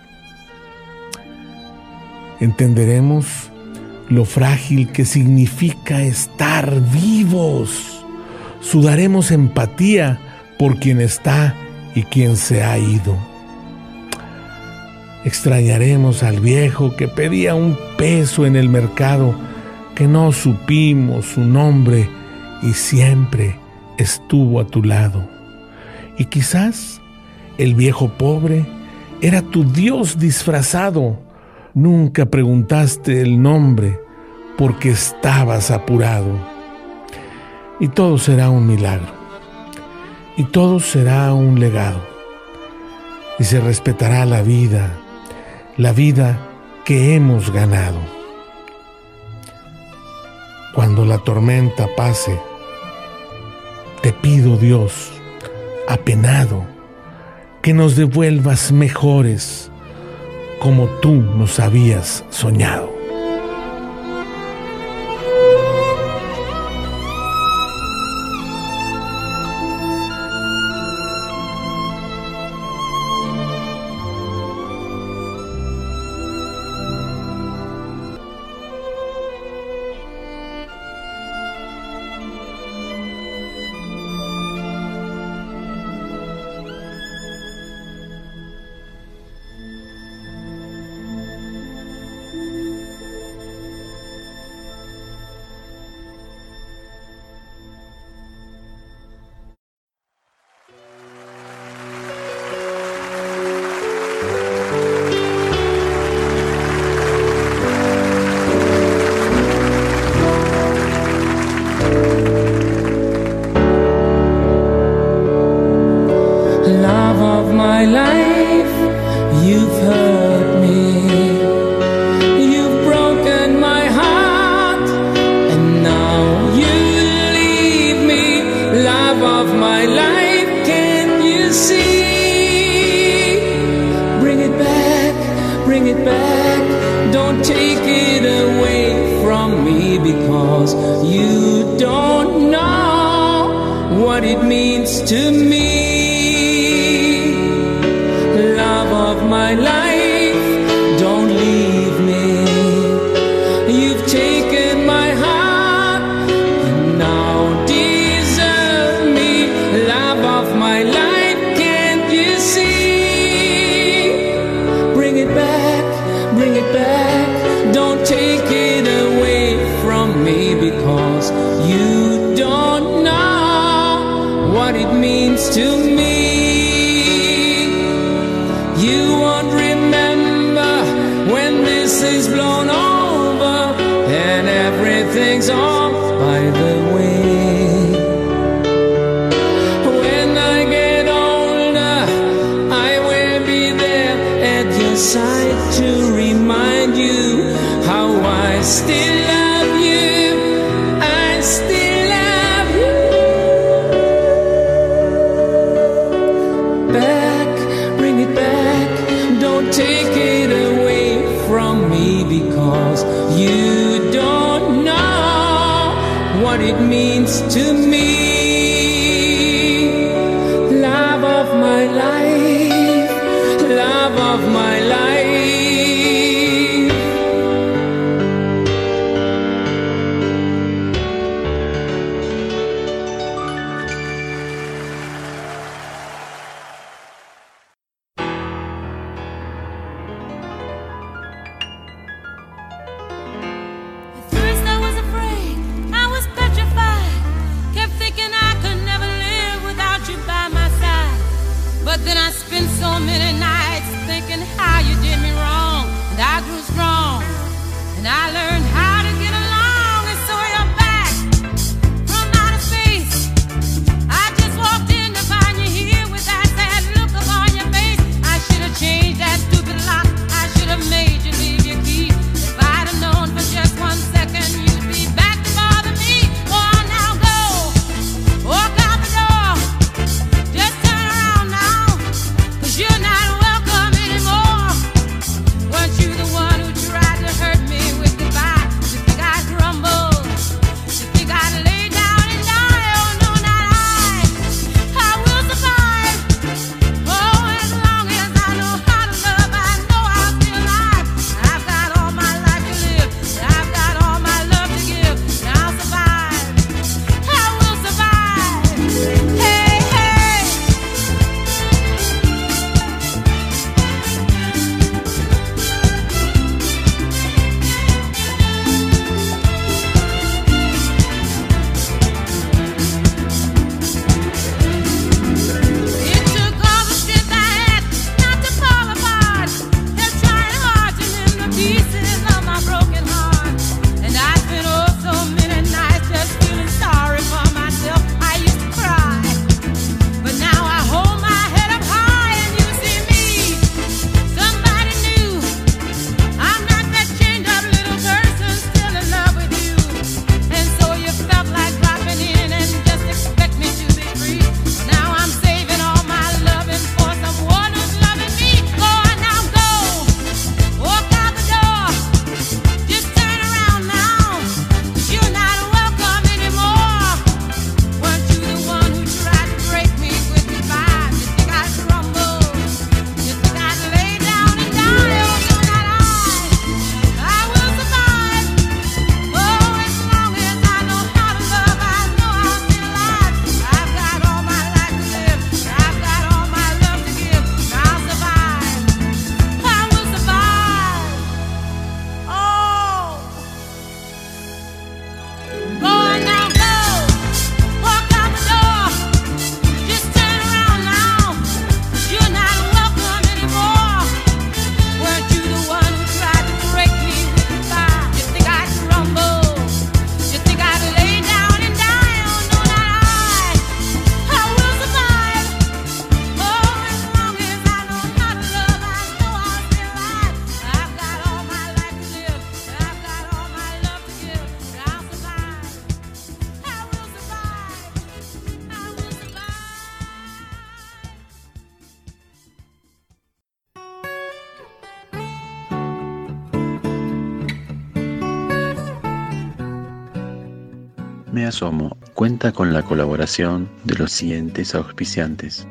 Entenderemos lo frágil que significa estar vivos. Sudaremos empatía por quien está y quien se ha ido. Extrañaremos al viejo que pedía un peso en el mercado, que no supimos su nombre y siempre estuvo a tu lado. Y quizás el viejo pobre era tu Dios disfrazado. Nunca preguntaste el nombre porque estabas apurado. Y todo será un milagro. Y todo será un legado. Y se respetará la vida que hemos ganado. Cuando la tormenta pase, te pido, Dios, apenado, que nos devuelvas mejores, como tú nos habías soñado. bring it back, don't take it away from me, because you don't know what it means to me. Love of my life, don't leave me. You've taken my heart and now deserve me. Love of my life, can't you see? Bring it back, don't take it away from me, because you don't know what it means to me. You won't remember when this is blown over and everything's off by the way. When I get older, I will be there at your side to remind you how I still love you. I still love you. Back, bring it back, don't take it away from me, because you don't know what it means to me. Love of my life, love of my life. First I was afraid, I was petrified, kept thinking I could never live without you by my side. But then I spent so many nights thinking how you did me wrong, and I grew strong, and I learned how to get along. And so you're back from outer space. I just walked in to find you here with that sad look upon your face. I should have changed that stupid lock, I should have made you leave your key. If I'd have known for just 1 second you'd be back to bother me. Oh, now go, walk out the door, just turn around now, 'cause you're not welcome anymore. Weren't you the one who tried to hurt me with goodbye? Me Asomo cuenta con la colaboración de los siguientes auspiciantes.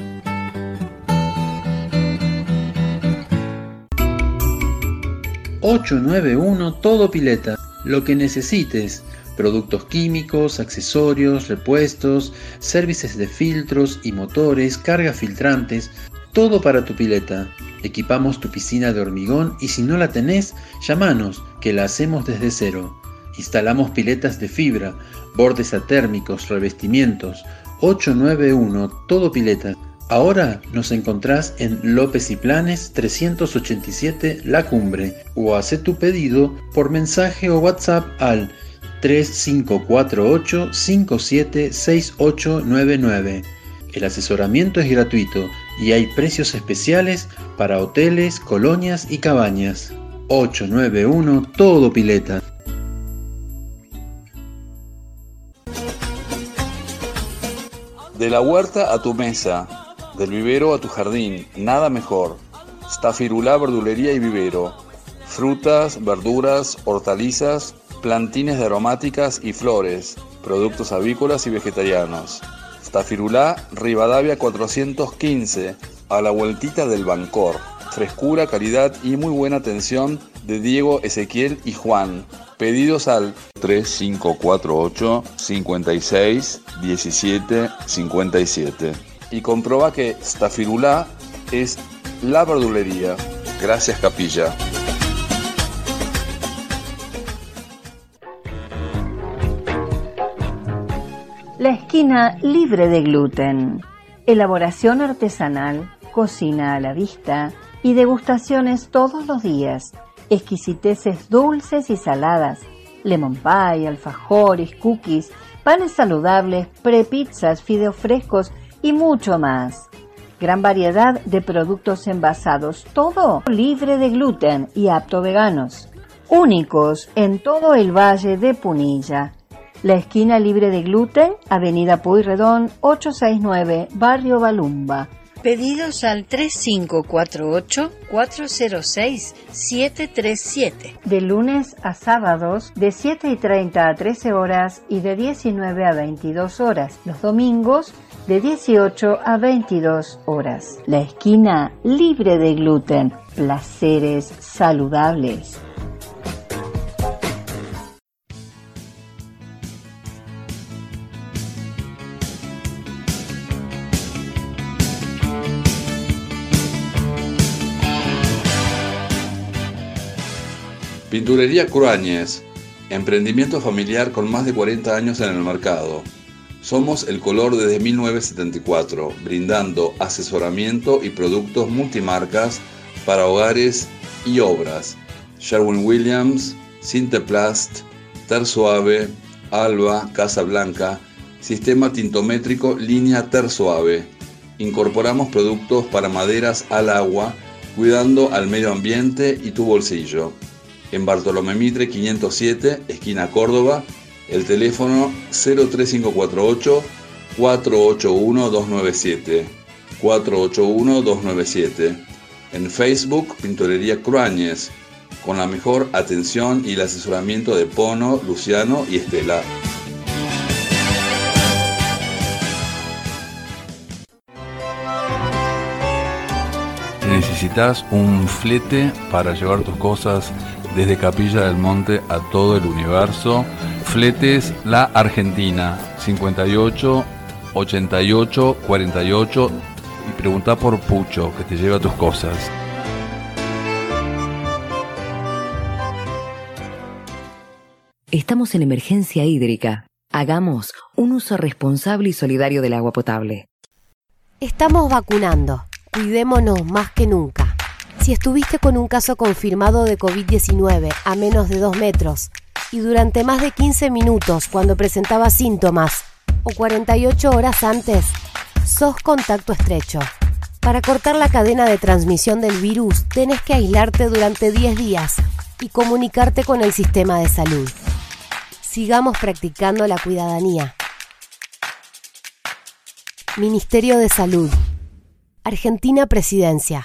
...891 Todo Pileta, lo que necesites, productos químicos, accesorios, repuestos, servicios de filtros y motores, cargas filtrantes, todo para tu pileta. Equipamos tu piscina de hormigón y si no la tenés, llámanos, que la hacemos desde cero. Instalamos piletas de fibra, bordes atérmicos, revestimientos. 891 Todo Pileta. Ahora nos encontrás en López y Planes 387 La Cumbre o haz tu pedido por mensaje o WhatsApp al 3548 576899. El asesoramiento es gratuito y hay precios especiales para hoteles, colonias y cabañas. 891 Todo Pileta. De la huerta a tu mesa, del vivero a tu jardín, nada mejor. Stafirulá Verdulería y Vivero. Frutas, verduras, hortalizas, plantines de aromáticas y flores, productos avícolas y vegetarianos. Stafirulá, Rivadavia 415, a la vueltita del Bancor. Frescura, calidad y muy buena atención de Diego, Ezequiel y Juan. Pedidos al 3548 56 17 57. Y comproba que Stafirulá es la verdulería. Gracias, Capilla. La esquina libre de gluten. Elaboración artesanal, cocina a la vista y degustaciones todos los días. Exquisiteces dulces y saladas, lemon pie, alfajores, cookies, panes saludables, prepizzas, fideos frescos y mucho más. Gran variedad de productos envasados, todo libre de gluten y apto veganos. Únicos en todo el Valle de Punilla. La esquina libre de gluten, Avenida Pueyrredón 869, Barrio Balumba. Pedidos al 3548-406-737. De lunes a sábados, de 7:30 a 13 horas y de 19 a 22 horas. Los domingos, de 18 a 22 horas. La esquina libre de gluten. Placeres saludables. Pinturería Cruáñez, emprendimiento familiar con más de 40 años en el mercado. Somos el color desde 1974, brindando asesoramiento y productos multimarcas para hogares y obras. Sherwin-Williams, Sinteplast, Tersuave, Alba, Casa Blanca, sistema tintométrico línea Tersuave. Incorporamos productos para maderas al agua, cuidando al medio ambiente y tu bolsillo. En Bartolomé Mitre 507, esquina Córdoba, el teléfono 03548 481 297, 481 297. En Facebook, Pinturería Cruáñez, con la mejor atención y el asesoramiento de Pono, Luciano y Estela. ¿Necesitas un flete para llevar tus cosas desde Capilla del Monte a todo el universo? Fletes La Argentina, 58 88 48, y pregunta por Pucho, que te lleva tus cosas. Estamos en emergencia hídrica. Hagamos un uso responsable y solidario del agua potable. Estamos vacunando. Cuidémonos más que nunca. Si estuviste con un caso confirmado de COVID-19 a menos de 2 metros y durante más de 15 minutos cuando presentaba síntomas o 48 horas antes, sos contacto estrecho. Para cortar la cadena de transmisión del virus, tenés que aislarte durante 10 días y comunicarte con el sistema de salud. Sigamos practicando la cuidadanía. Ministerio de Salud. Argentina Presidencia.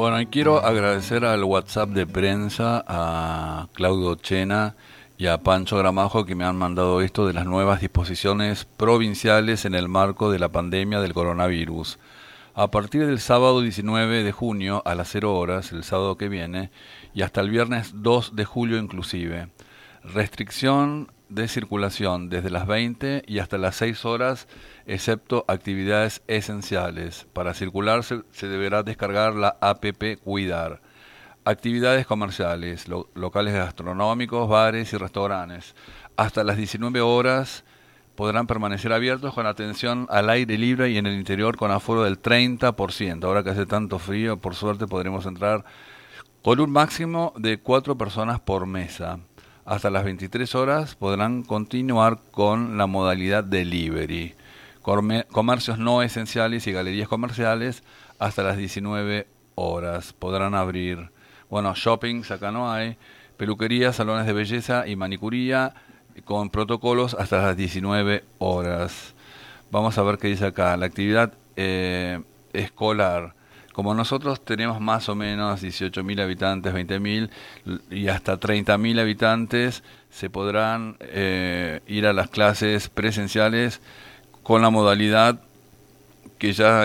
Bueno, y quiero agradecer al WhatsApp de prensa, a Claudio Chena y a Pancho Gramajo, que me han mandado esto de las nuevas disposiciones provinciales en el marco de la pandemia del coronavirus. A partir del sábado 19 de junio a las 0 horas, el sábado que viene, y hasta el viernes 2 de julio inclusive, restricción de circulación desde las 20 y hasta las 6 horas, excepto actividades esenciales. Para circular se deberá descargar la APP Cuidar. Actividades comerciales, locales gastronómicos, bares y restaurantes. Hasta las 19 horas podrán permanecer abiertos con atención al aire libre y en el interior con aforo del 30%. Ahora que hace tanto frío, por suerte podremos entrar con un máximo de 4 personas por mesa. Hasta las 23 horas podrán continuar con la modalidad delivery. Comercios no esenciales y galerías comerciales hasta las 19 horas podrán abrir. Bueno, shoppings acá no hay, peluquerías, salones de belleza y manicuría con protocolos hasta las 19 horas. Vamos a ver qué dice acá. La actividad escolar. Como nosotros tenemos más o menos 18.000 habitantes, 20.000 y hasta 30.000 habitantes, se podrán ir a las clases presenciales con la modalidad que ya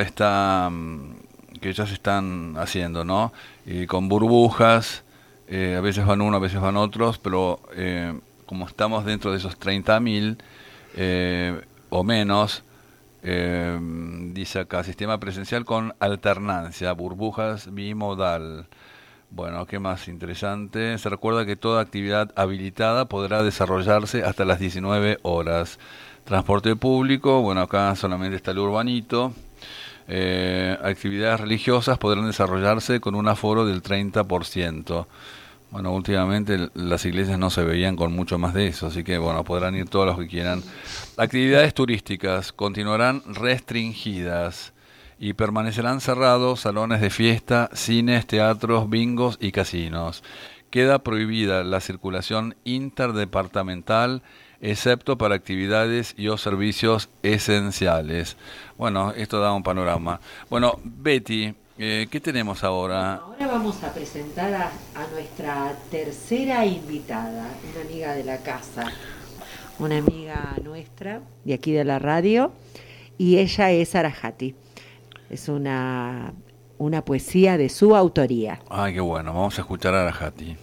se están haciendo, ¿no? Con burbujas, a veces van uno, a veces van otros, pero como estamos dentro de esos 30.000 o menos, dice acá, sistema presencial con alternancia, burbujas bimodal. Bueno, ¿qué más interesante? Se recuerda que toda actividad habilitada podrá desarrollarse hasta las 19 horas. Transporte público, bueno, acá solamente está el urbanito. Actividades religiosas podrán desarrollarse con un aforo del 30%. Bueno, últimamente las iglesias no se veían con mucho más de eso, así que bueno, podrán ir todos los que quieran. Actividades turísticas continuarán restringidas y permanecerán cerrados salones de fiesta, cines, teatros, bingos y casinos. Queda prohibida la circulación interdepartamental, excepto para actividades y o servicios esenciales. Bueno, esto da un panorama. Bueno, Betty, ¿qué tenemos ahora? Ahora vamos a presentar a nuestra tercera invitada, una amiga de la casa, una amiga nuestra de aquí de la radio, y ella es Arajati. Es una poesía de su autoría. Ay, qué bueno, vamos a escuchar a Arajati.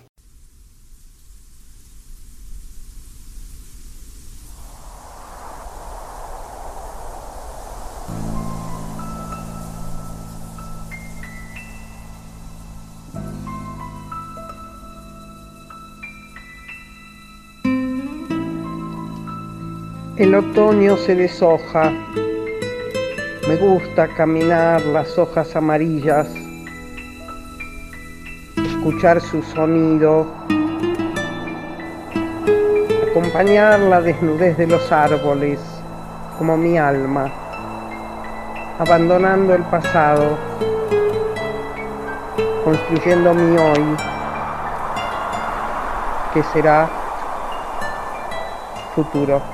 El otoño se deshoja, me gusta caminar las hojas amarillas, escuchar su sonido, acompañar la desnudez de los árboles como mi alma, abandonando el pasado, construyendo mi hoy, que será futuro.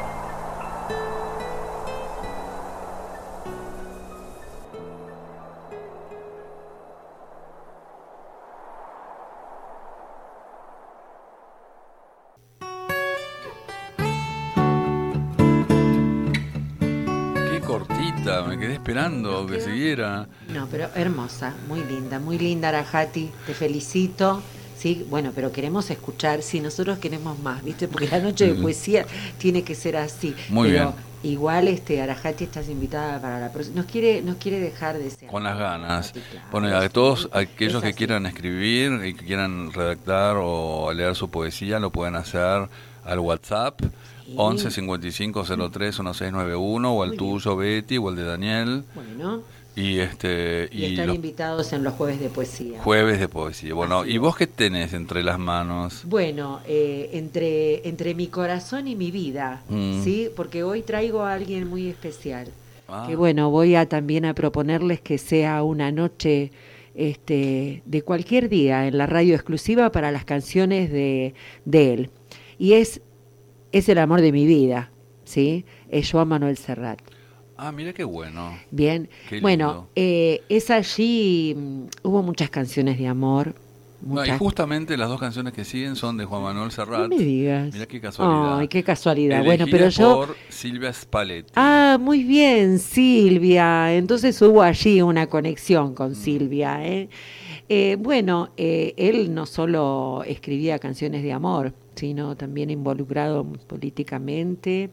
Me quedé esperando que siguiera. No, pero hermosa, muy linda Arajati, te felicito. Sí, bueno, pero queremos escuchar, sí, nosotros queremos más, ¿viste? Porque la noche de poesía tiene que ser así. Muy pero bien. Igual Arajati estás invitada para la próxima. Nos quiere dejar de ser. Con las ganas. Bueno, a todos aquellos que quieran escribir y que quieran redactar o leer su poesía, lo pueden hacer al WhatsApp. 11 55 03 1691 o el tuyo, Betty, o el de Daniel. Bueno. Y están invitados en los jueves de poesía. Jueves de poesía. Bueno, ¿y vos qué tenés entre las manos? Bueno, entre mi corazón y mi vida, ¿sí? Porque hoy traigo a alguien muy especial. Que bueno, voy también a proponerles que sea una noche de cualquier día en la radio exclusiva para las canciones de él. Y es el amor de mi vida, ¿sí? Es Joan Manuel Serrat. Ah, mira qué bueno. Bien, Qué bueno, es allí, hubo muchas canciones de amor. No, y justamente las dos canciones que siguen son de Juan Manuel Serrat. No me digas. Mira qué casualidad. Ay, qué casualidad. Elegidas Bueno, pero yo... por Silvia Spalletti. Ah, muy bien, Silvia. Entonces hubo allí una conexión con Silvia, ¿eh? Bueno, él no solo escribía canciones de amor, sino también involucrado políticamente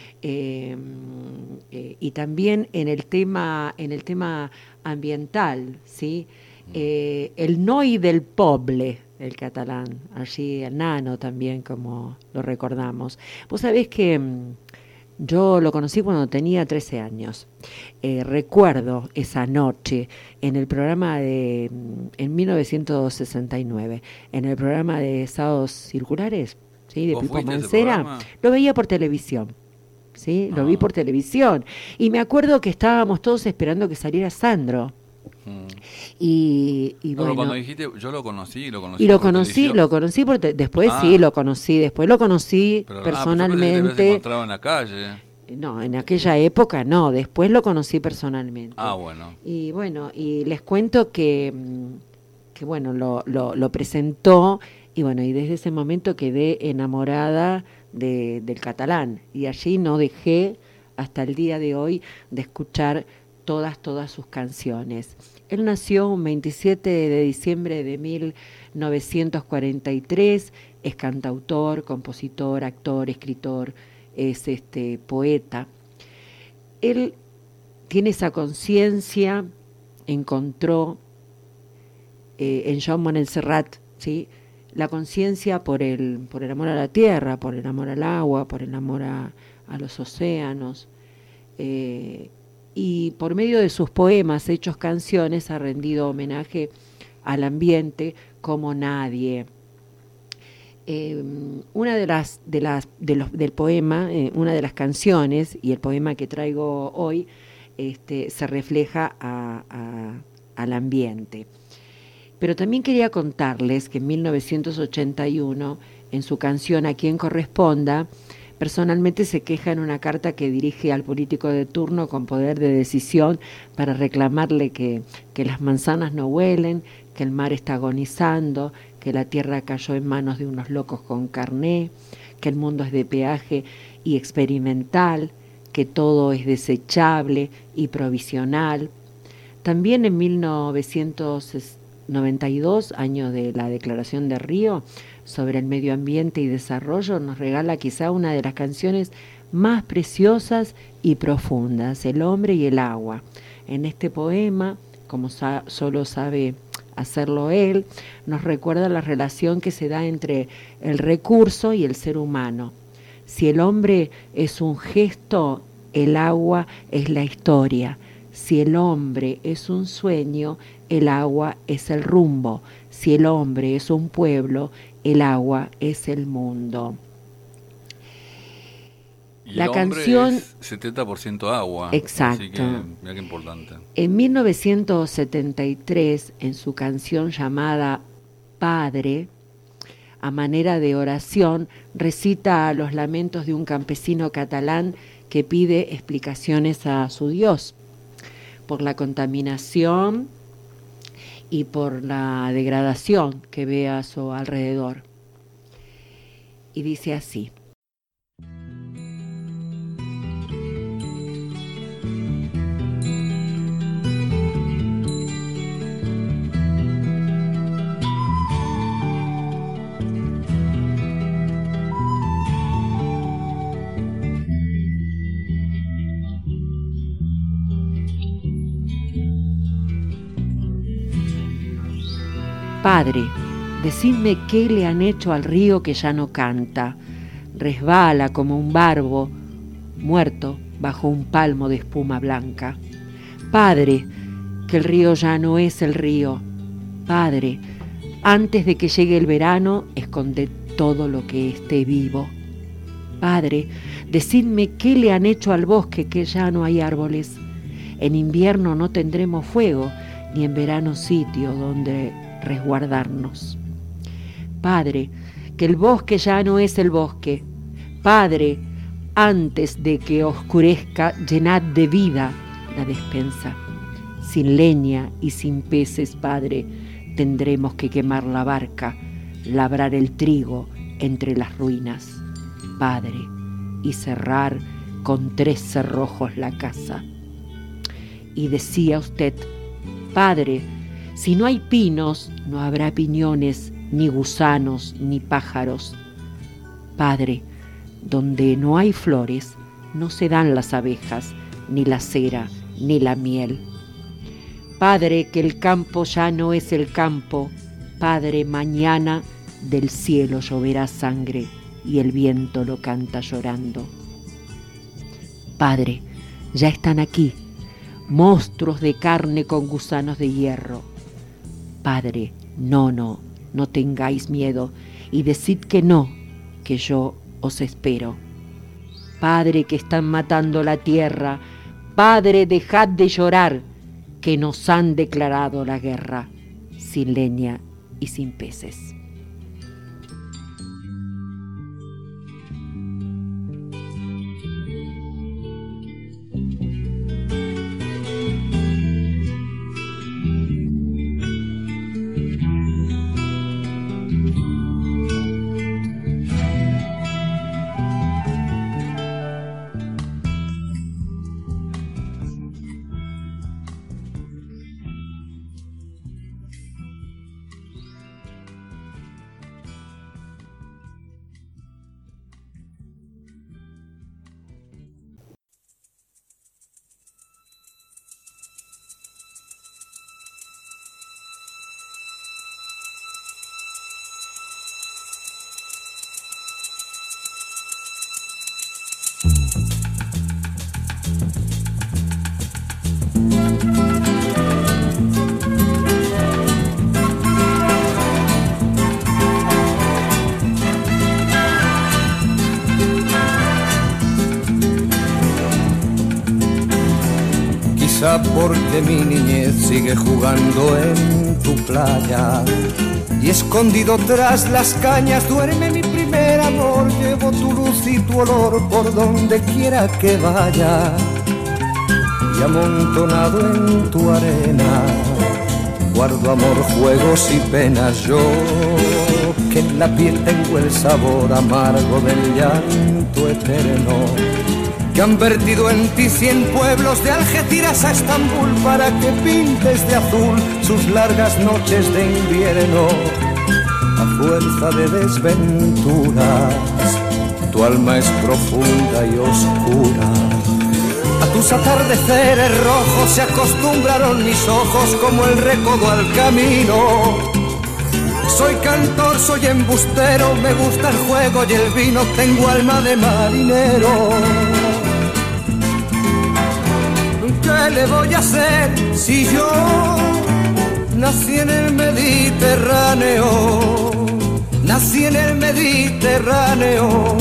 y también en el tema ambiental, ¿sí? El noi del poble, el catalán, allí el nano también, como lo recordamos. Vos sabés que yo lo conocí cuando tenía 13 años. Recuerdo esa noche en el programa en 1969, en el programa de Sábados Circulares, ¿sí? De Pipo Mancera. Lo veía por televisión. ¿Sí? Lo vi por televisión. Y me acuerdo que estábamos todos esperando que saliera Sandro. Y bueno, cuando dijiste, yo lo conocí después sí lo conocí personalmente. Pero se encontraba en la calle. No, en aquella época no, después lo conocí personalmente. Bueno. Y bueno, y les cuento que bueno, lo presentó y bueno, y desde ese momento quedé enamorada del catalán y allí no dejé hasta el día de hoy de escuchar todas sus canciones. Él nació un 27 de diciembre de 1943, es cantautor, compositor, actor, escritor, es poeta. Él tiene esa conciencia, encontró en Joan Manuel Serrat, ¿sí? La conciencia por el amor a la tierra, por el amor al agua, por el amor a los océanos. Y por medio de sus poemas, hechos canciones, ha rendido homenaje al ambiente como nadie. Una del poema, una de las canciones, y el poema que traigo hoy, se refleja al ambiente. Pero también quería contarles que en 1981, en su canción A quien corresponda, personalmente se queja en una carta que dirige al político de turno con poder de decisión para reclamarle que las manzanas no huelen, que el mar está agonizando, que la tierra cayó en manos de unos locos con carné, que el mundo es de peaje y experimental, que todo es desechable y provisional. También en 1992, año de la Declaración de Río, sobre el medio ambiente y desarrollo, nos regala quizá una de las canciones más preciosas y profundas, El hombre y el agua. En este poema, como solo sabe hacerlo él, nos recuerda la relación que se da entre el recurso y el ser humano. Si el hombre es un gesto, el agua es la historia. Si el hombre es un sueño, el agua es el rumbo. Si el hombre es un pueblo, el agua es el mundo. Y la el hombre canción es 70% agua. Exacto. Así que mira qué importante. En 1973, en su canción llamada Padre, a manera de oración, recita los lamentos de un campesino catalán que pide explicaciones a su Dios por la contaminación y por la degradación que ve a su alrededor. Y dice así: Padre, decidme qué le han hecho al río que ya no canta, resbala como un barbo muerto bajo un palmo de espuma blanca. Padre, que el río ya no es el río. Padre, antes de que llegue el verano, esconde todo lo que esté vivo. Padre, decidme qué le han hecho al bosque que ya no hay árboles. En invierno no tendremos fuego, ni en verano sitio donde resguardarnos. Padre, que el bosque ya no es el bosque. Padre, Antes de que oscurezca, llenad de vida la despensa. Sin leña y sin peces, Padre, tendremos que quemar la barca, labrar el trigo entre las ruinas, Padre, y cerrar con 3 cerrojos la casa. Y decía usted, Padre, si no hay pinos, no habrá piñones, ni gusanos, ni pájaros. Padre, donde no hay flores, no se dan las abejas, ni la cera, ni la miel. Padre, que el campo ya no es el campo. Padre, mañana del cielo lloverá sangre y el viento lo canta llorando. Padre, ya están aquí, monstruos de carne con gusanos de hierro. Padre, no tengáis miedo y decid que no, que yo os espero. Padre, que están matando la tierra. Padre, dejad de llorar, que nos han declarado la guerra, sin leña y sin peces. Quizá porque mi niñez sigue jugando en tu playa y escondido tras las cañas duerme mi primer amor. Llevo tu luz y tu olor por donde quiera que vaya y amontonado en tu arena guardo amor, juegos y penas. Yo que en la piel tengo el sabor amargo del llanto eterno, que han vertido en ti 100 pueblos de Algeciras a Estambul para que pintes de azul sus largas noches de invierno. A fuerza de desventuras, tu alma es profunda y oscura. A tus atardeceres rojos se acostumbraron mis ojos como el recodo al camino. Soy cantor, soy embustero, me gusta el juego y el vino, tengo alma de marinero. ¿Qué le voy a hacer si yo nací en el Mediterráneo? Nací en el Mediterráneo.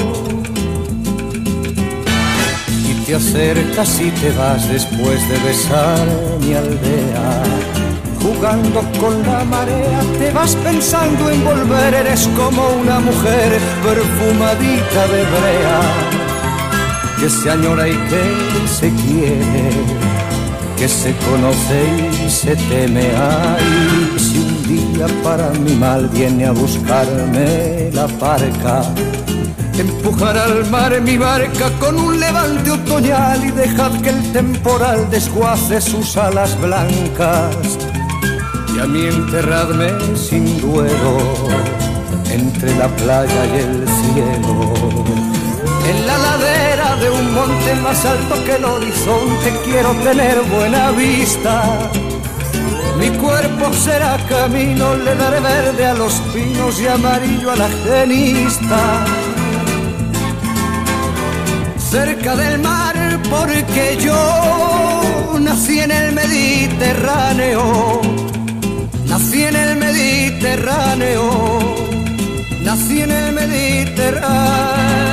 Y te acercas y te vas después de besar mi aldea. Jugando con la marea, te vas pensando en volver. Eres como una mujer perfumadita de brea, que se añora y que se quiere, que se conoce y se teme. Ay, si un día para mi mal viene a buscarme la parca, empujar al mar mi barca con un levante otoñal y dejad que el temporal desguace sus alas blancas. Y a mí enterradme sin duelo entre la playa y el cielo, en la ladera de un monte más alto que el horizonte. Quiero tener buena vista, mi cuerpo será camino, le daré verde a los pinos y amarillo a la genista. Cerca del mar porque yo nací en el Mediterráneo. Nací en el Mediterráneo, nací en el Mediterráneo.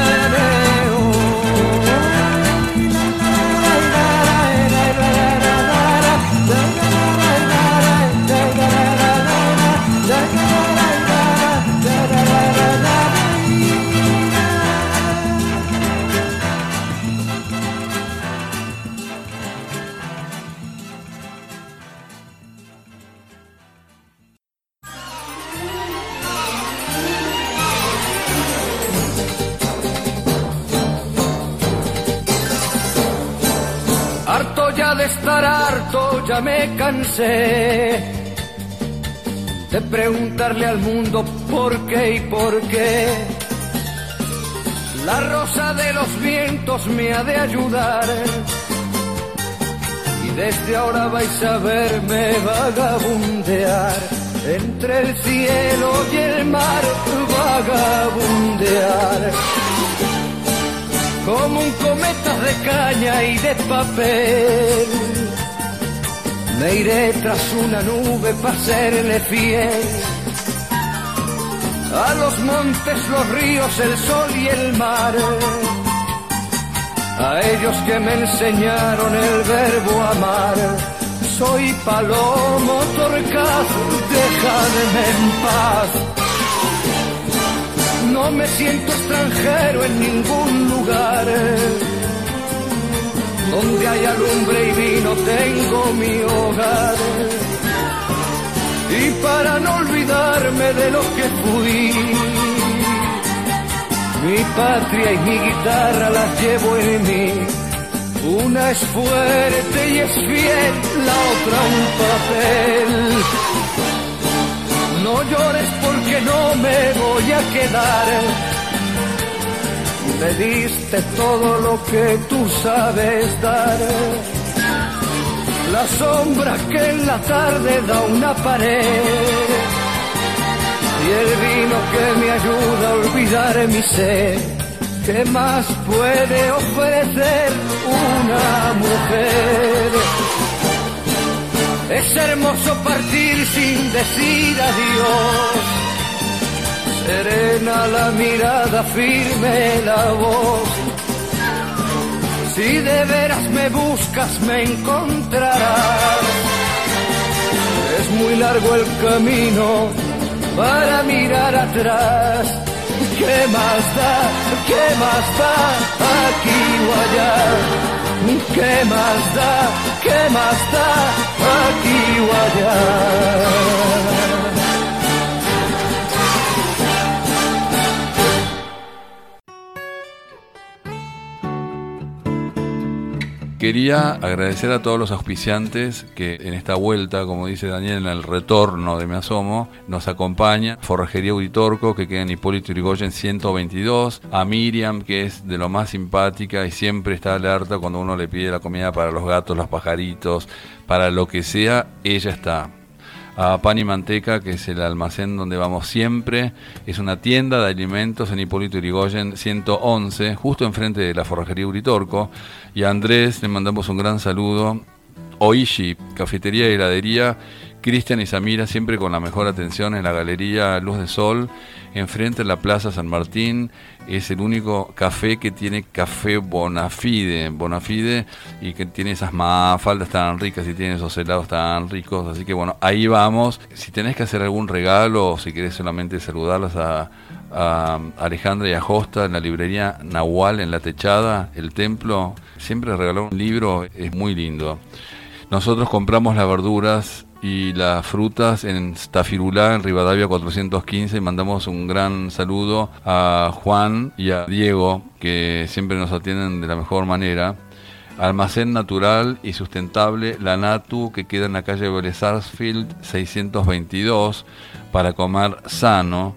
estar harto, ya me cansé de preguntarle al mundo por qué y por qué. La rosa de los vientos me ha de ayudar, y desde ahora vais a verme vagabundear entre el cielo y el mar, vagabundear como un cometa de caña y de papel. Me iré tras una nube para serle fiel a los montes, los ríos, el sol y el mar, a ellos que me enseñaron el verbo amar. Soy palomo torcaz, dejadme en paz. No me siento extranjero en ningún lugar. Donde haya lumbre y vino tengo mi hogar. Y para no olvidarme de lo que fui, mi patria y mi guitarra las llevo en mí. Una es fuerte y es fiel, la otra un papel. No llores porque no me voy a quedar. Me diste todo lo que tú sabes dar. La sombra que en la tarde da una pared, y el vino que me ayuda a olvidar mi sed. ¿Qué más puede ofrecer una mujer? Es hermoso partir sin decir adiós. Serena la mirada, firme la voz. Si de veras me buscas me encontrarás. Es muy largo el camino para mirar atrás. ¿Qué más da? ¿Qué más da? Aquí o allá. ¿Qué más da? ¿Qué más da? Aquí o allá. Quería agradecer a todos los auspiciantes que en esta vuelta, como dice Daniel, en el retorno de Me Asomo, nos acompaña. Forrajería Uritorco, que queda en Hipólito Yrigoyen 122. A Miriam, que es de lo más simpática y siempre está alerta cuando uno le pide la comida para los gatos, los pajaritos, para lo que sea, ella está. A Pan y Manteca, que es el almacén donde vamos siempre. Es una tienda de alimentos en Hipólito Yrigoyen 111, justo enfrente de la Forrajería Uritorco. Y a Andrés le mandamos un gran saludo. Oishi, cafetería y heladería. Cristian y Samira, siempre con la mejor atención en la Galería Luz de Sol, enfrente de la Plaza San Martín. Es el único café que tiene café Bonafide, y que tiene esas mafaldas tan ricas y tiene esos helados tan ricos. Así que bueno, ahí vamos. Si tenés que hacer algún regalo o si querés solamente saludarlas a Alejandra y a Josta en la librería Nahual en La Techada, el templo, siempre regaló un libro, es muy lindo. Nosotros compramos las verduras y las frutas en Tafirulá, en Rivadavia 415, y mandamos un gran saludo a Juan y a Diego, que siempre nos atienden de la mejor manera. Almacén natural y sustentable La Natu, que queda en la calle Vélez Sarsfield 622, para comer sano.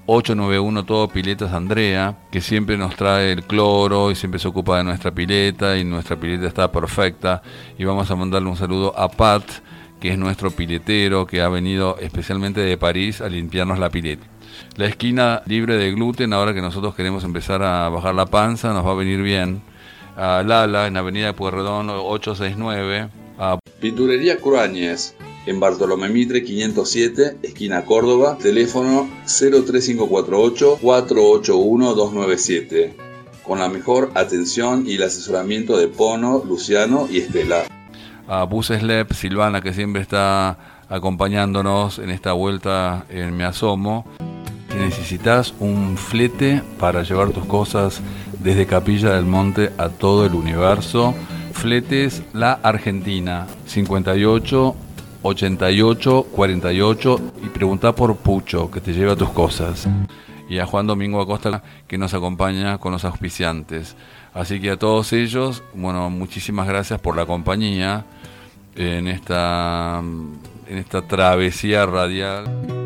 891 Todo Piletas Andrea, que siempre nos trae el cloro y siempre se ocupa de nuestra pileta, y nuestra pileta está perfecta. Y vamos a mandarle un saludo a Pat, que es nuestro piletero, que ha venido especialmente de París a limpiarnos la pileta. La esquina libre de gluten, ahora que nosotros queremos empezar a bajar la panza, nos va a venir bien. A Lala, en Avenida Pueyrredón 869. A Pinturería Cruáñez, en Bartolomé Mitre 507, esquina Córdoba, teléfono 03548-481-297, con la mejor atención y el asesoramiento de Pono, Luciano y Estela. A Buseslep, Silvana, que siempre está acompañándonos en esta vuelta en Me Asomo. Si necesitas un flete para llevar tus cosas desde Capilla del Monte a todo el universo, Fletes La Argentina, 58 88 48, y preguntá por Pucho, que te lleva tus cosas. Y a Juan Domingo Acosta, que nos acompaña con los auspiciantes. Así que a todos ellos, bueno, muchísimas gracias por la compañía. en esta travesía radial.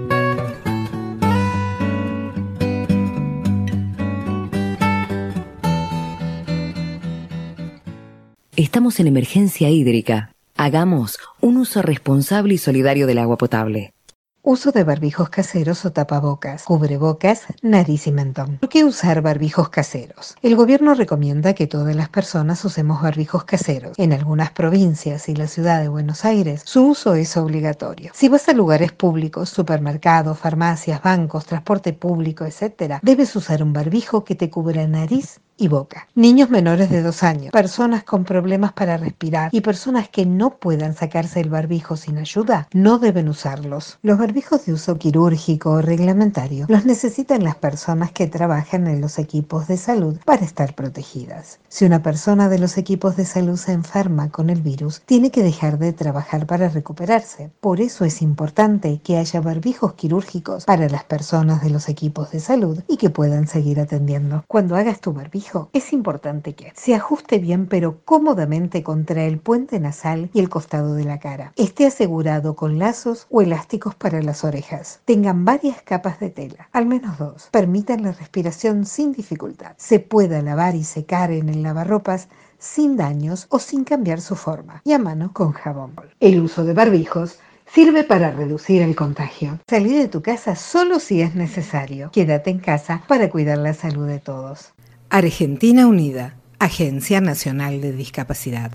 Estamos en emergencia hídrica. Hagamos un uso responsable y solidario del agua potable. Uso de barbijos caseros o tapabocas, cubrebocas, nariz y mentón. ¿Por qué usar barbijos caseros? El gobierno recomienda que todas las personas usemos barbijos caseros. En algunas provincias y la ciudad de Buenos Aires, su uso es obligatorio. Si vas a lugares públicos, supermercados, farmacias, bancos, transporte público, etc., debes usar un barbijo que te cubra nariz y boca. Niños menores de 2 años, personas con problemas para respirar y personas que no puedan sacarse el barbijo sin ayuda, no deben usarlos. Los barbijos de uso quirúrgico o reglamentario los necesitan las personas que trabajan en los equipos de salud para estar protegidas. Si una persona de los equipos de salud se enferma con el virus, tiene que dejar de trabajar para recuperarse. Por eso es importante que haya barbijos quirúrgicos para las personas de los equipos de salud y que puedan seguir atendiendo. Cuando hagas tu barbijo, es importante que se ajuste bien pero cómodamente contra el puente nasal y el costado de la cara. Esté asegurado con lazos o elásticos para las orejas. Tengan varias capas de tela, al menos 2. Permitan la respiración sin dificultad. Se pueda lavar y secar en el lavarropas sin daños o sin cambiar su forma y a mano con jabón. El uso de barbijos sirve para reducir el contagio. Salí de tu casa solo si es necesario. Quédate en casa para cuidar la salud de todos. Argentina Unida, Agencia Nacional de Discapacidad.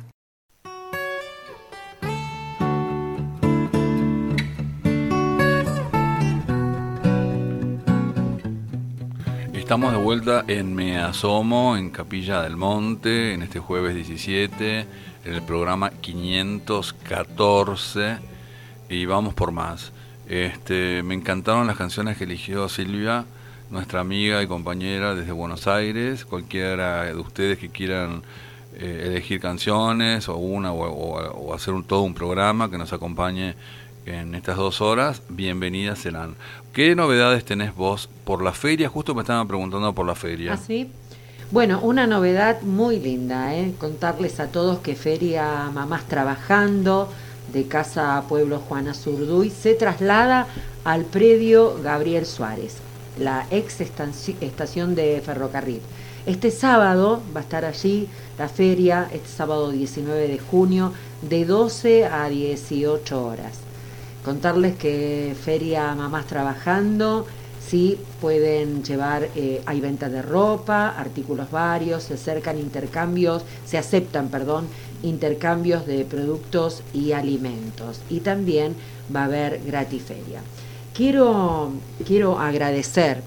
Estamos de vuelta en Me Asomo, en Capilla del Monte, en este jueves 17, en el programa 514, y vamos por más. Me encantaron las canciones que eligió Silvia, nuestra amiga y compañera desde Buenos Aires. Cualquiera de ustedes que quieran elegir canciones o una o hacer todo un programa que nos acompañe en estas 2 horas, bienvenidas serán. ¿Qué novedades tenés vos por la feria? Justo me estaban preguntando por la feria. ¿Ah, sí? Bueno, una novedad muy linda, contarles a todos que Feria Mamás Trabajando de Casa Pueblo Juana Zurduy se traslada al predio Gabriel Suárez, la ex estación de ferrocarril. Este sábado va a estar allí la feria, este sábado 19 de junio, de 12 a 18 horas. Contarles que Feria Mamás Trabajando, sí, pueden llevar, hay venta de ropa, artículos varios, se aceptan intercambios de productos y alimentos. Y también va a haber gratiferia. Quiero agradecer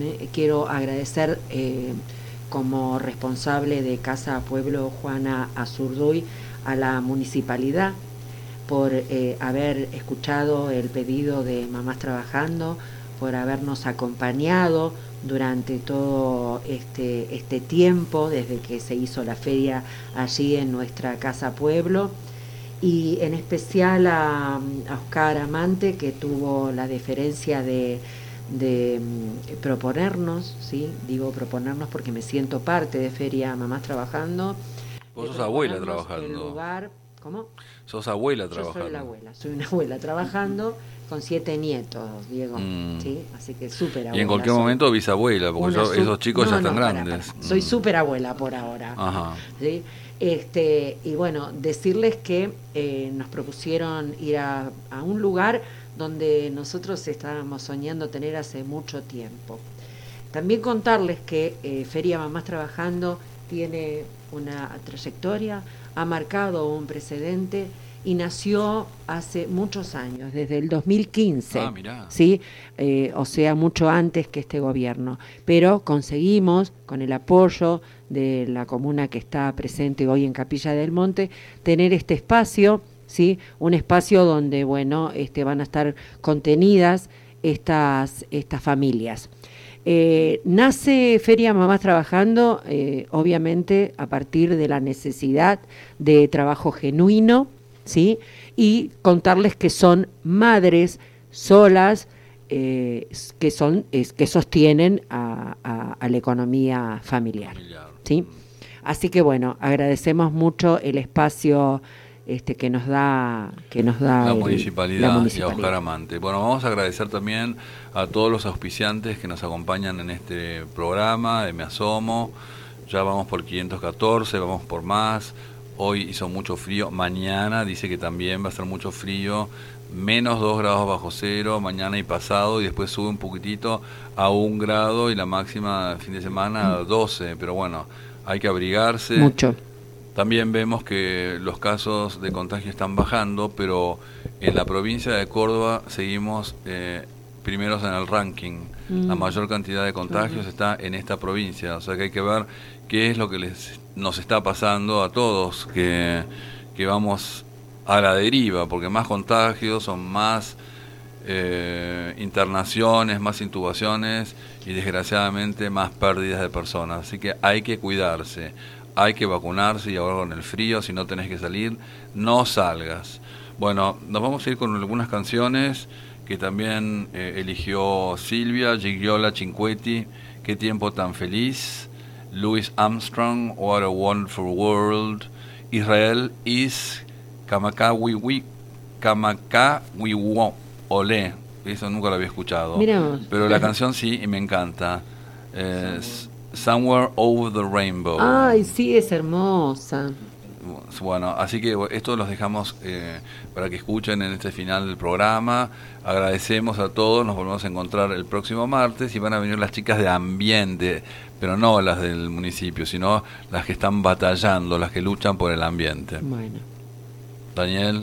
como responsable de Casa Pueblo Juana Azurduy a la municipalidad por haber escuchado el pedido de Mamás Trabajando, por habernos acompañado durante todo este tiempo, desde que se hizo la feria allí en nuestra Casa Pueblo, y en especial a Oscar Amante, que tuvo la deferencia de proponernos, ¿sí? Digo proponernos porque me siento parte de Feria Mamás Trabajando. Vos sos abuela trabajando. El lugar, ¿cómo? Sos abuela trabajando. Yo soy la abuela, soy una abuela trabajando con 7 nietos, Diego, ¿sí? Así que súper abuela. Y en cualquier momento bisabuela, porque esos chicos ya están grandes. Para. Soy súper abuela por ahora. Ajá. ¿Sí? Y bueno, decirles que nos propusieron ir a un lugar donde nosotros estábamos soñando tener hace mucho tiempo. También contarles que Feria Mamás Trabajando tiene una trayectoria, ha marcado un precedente y nació hace muchos años, desde el 2015, ¿sí? O sea, mucho antes que este gobierno. Pero conseguimos, con el apoyo de la comuna que está presente hoy en Capilla del Monte, tener este espacio, ¿sí? Un espacio donde, bueno, van a estar contenidas estas familias. Nace Feria Mamás Trabajando, obviamente, a partir de la necesidad de trabajo genuino, ¿sí? Y contarles que son madres solas que sostienen a la economía familiar, ¿sí? Así que bueno, agradecemos mucho el espacio que nos da la municipalidad y a Oscar Amante. Bueno, vamos a agradecer también a todos los auspiciantes que nos acompañan en este programa de Me Asomo. Ya vamos por 514, vamos por más. Hoy hizo mucho frío, mañana dice que también va a ser mucho frío, menos 2 grados bajo cero, mañana y pasado, y después sube un poquitito a 1 grado y la máxima fin de semana a 12, pero bueno, hay que abrigarse. Mucho. También vemos que los casos de contagio están bajando, pero en la provincia de Córdoba seguimos primeros en el ranking. La mayor cantidad de contagios está en esta provincia, o sea que hay que ver qué es lo que nos está pasando a todos, que vamos a la deriva, porque más contagios son más internaciones, más intubaciones y desgraciadamente más pérdidas de personas. Así que hay que cuidarse, hay que vacunarse, y ahora con el frío, si no tenés que salir, no salgas. Bueno, nos vamos a ir con algunas canciones que también eligió Silvia, Gigliola Cinquetti, Qué tiempo tan feliz, Louis Armstrong, What a Wonderful World, Israel Is, Kamakawiwi Olé, eso nunca lo había escuchado. Miramos. Pero la canción sí, y me encanta. Somewhere Over the Rainbow. Ay, sí, es hermosa. Bueno, así que esto los dejamos para que escuchen en este final del programa. Agradecemos a todos, nos volvemos a encontrar el próximo martes y van a venir las chicas de ambiente, pero no las del municipio, sino las que están batallando, las que luchan por el ambiente. Bueno. Daniel.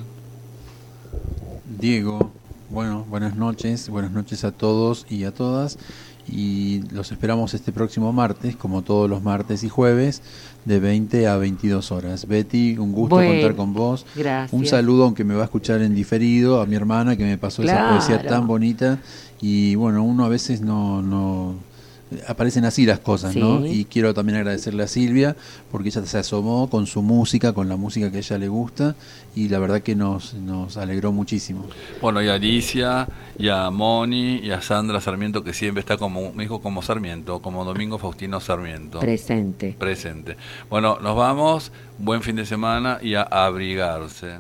Diego, bueno, buenas noches a todos y a todas. Y los esperamos este próximo martes, como todos los martes y jueves, de 20 a 22 horas. Betty, un gusto contar con vos. Gracias. Un saludo, aunque me va a escuchar en diferido, a mi hermana que me pasó esa poesía tan bonita. Y bueno, uno a veces no aparecen así las cosas, sí. ¿no? Y quiero también agradecerle a Silvia, porque ella se asomó con su música, con la música que a ella le gusta, y la verdad que nos alegró muchísimo. Bueno, y a Alicia, y a Moni, y a Sandra Sarmiento, que siempre está como, me dijo, como Sarmiento, como Domingo Faustino Sarmiento. Presente. Bueno, nos vamos, buen fin de semana y a abrigarse.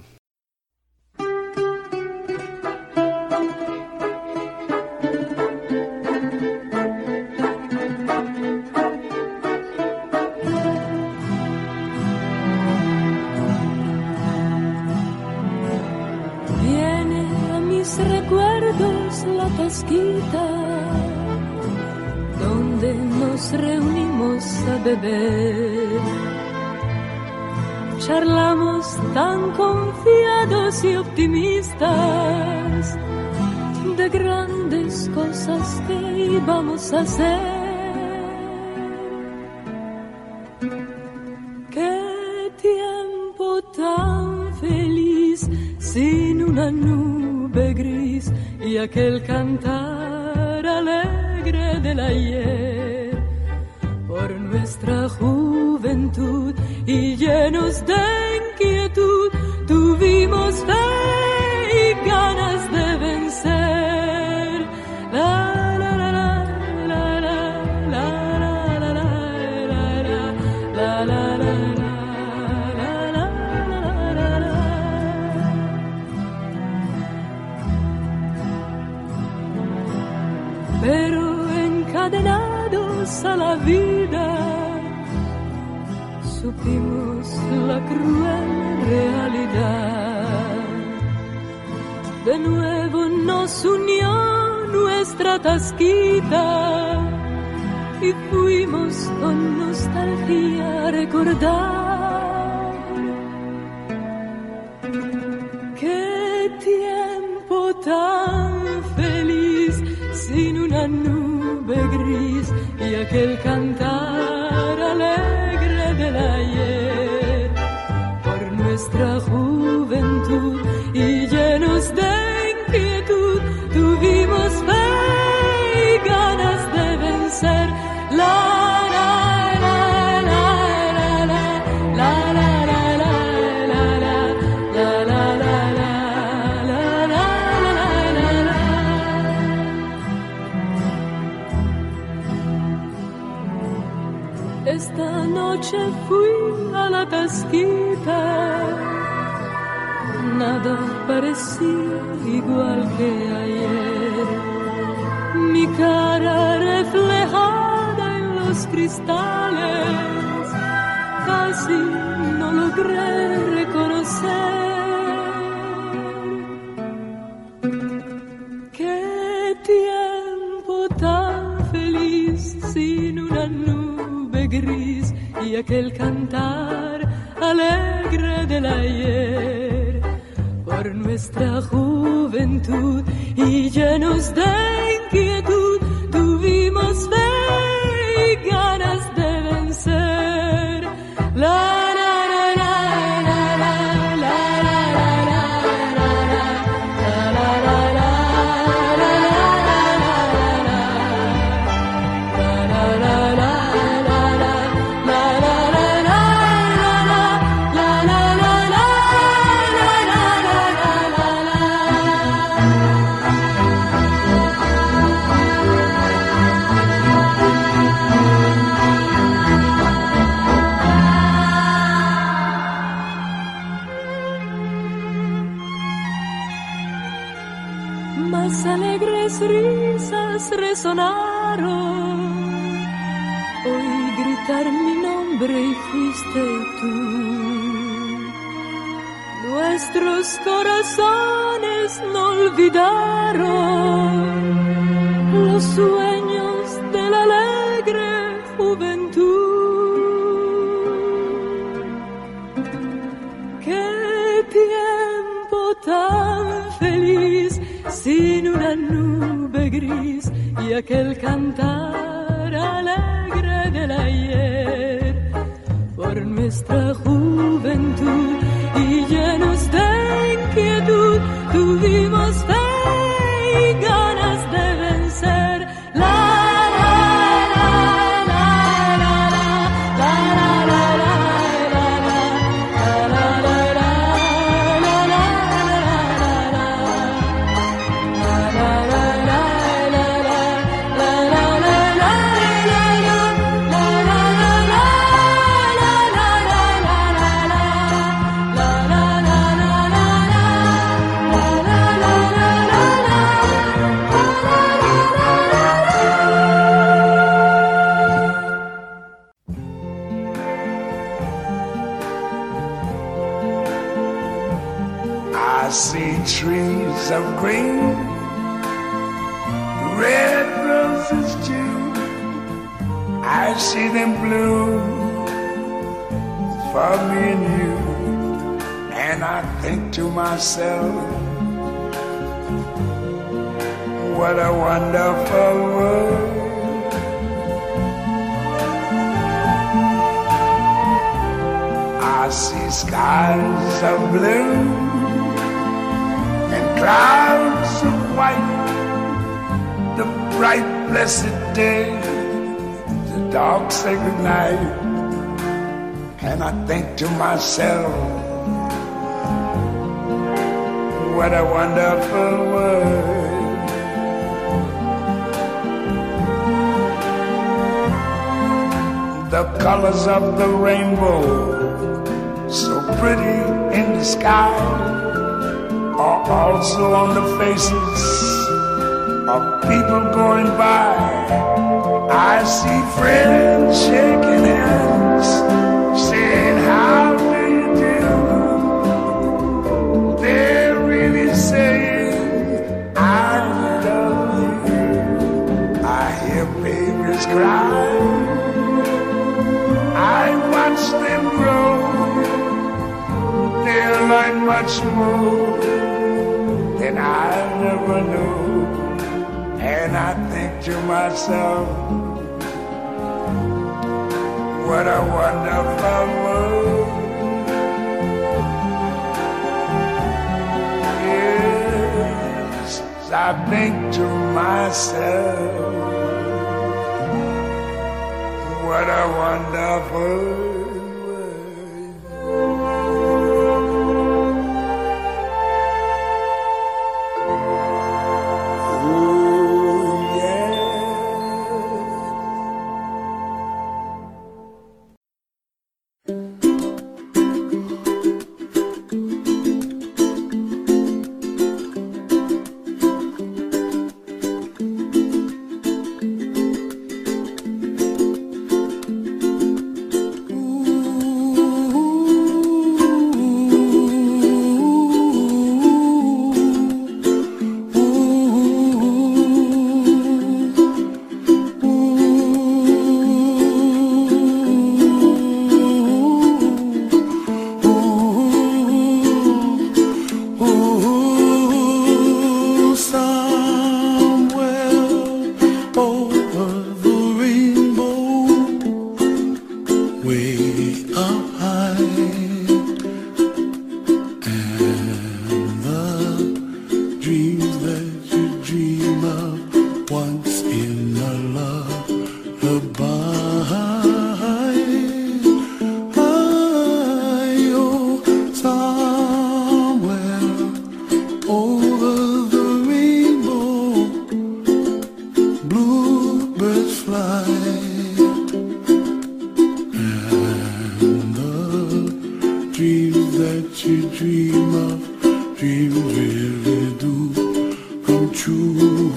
Recuerdos la tasquita donde nos reunimos a beber, charlamos tan confiados y optimistas de grandes cosas que íbamos a hacer. Qué tiempo tan feliz sin una nube gris y aquel cantar alegre del ayer, por nuestra juventud y llenos de inquietud tuvimos fe y ganas de vencer. La la la la la la la la la la la la. Pero encadenados a la vida, supimos la cruel realidad. De nuevo nos unió nuestra tasquita y fuimos con nostalgia a recordar. Qué tiempo tan feliz sin una nube gris y aquel cantar alegre del ayer, por nuestra juventud y llenos de inquietud tuvimos fe y ganas de vencer. La la la la la la la la la la la la la. Esta noche fui a la tasquita nada parecía igual que ayer. Mi cara reflejada en los cristales, casi no logré reconocer. Qué tiempo tan feliz sin una nube gris y aquel cantar alegre del ayer, por nuestra juventud y llenos de inquietud, tuvimos fe y ganas de vencer. La risas resonaron, oí gritar mi nombre y fuiste tú. Nuestros corazones no olvidaron los sueños de la alegre juventud. Qué tiempo tan feliz sin una nube gris y aquel cantar alegre del ayer, por nuestra juventud y llenos de inquietud, tuvimos fe y ganas de vencer. I see trees of green, red roses too. I see them bloom for me and you. And I think to myself, what a wonderful world. I see skies of blue and clouds of white, the bright blessed day, the dark sacred night. And I think to myself, what a wonderful world. The colors of the rainbow, so pretty in the sky, are also on the faces of people going by. I see friends shaking hands, saying, how do you do? They're really saying, I love you. I hear babies cry, I watch them grow. They'll learn much more than I never knew. And I think to myself, what a wonderful world. Yes, I think to myself, what a wonderful world. dreams that you dream of, dreams really do come true.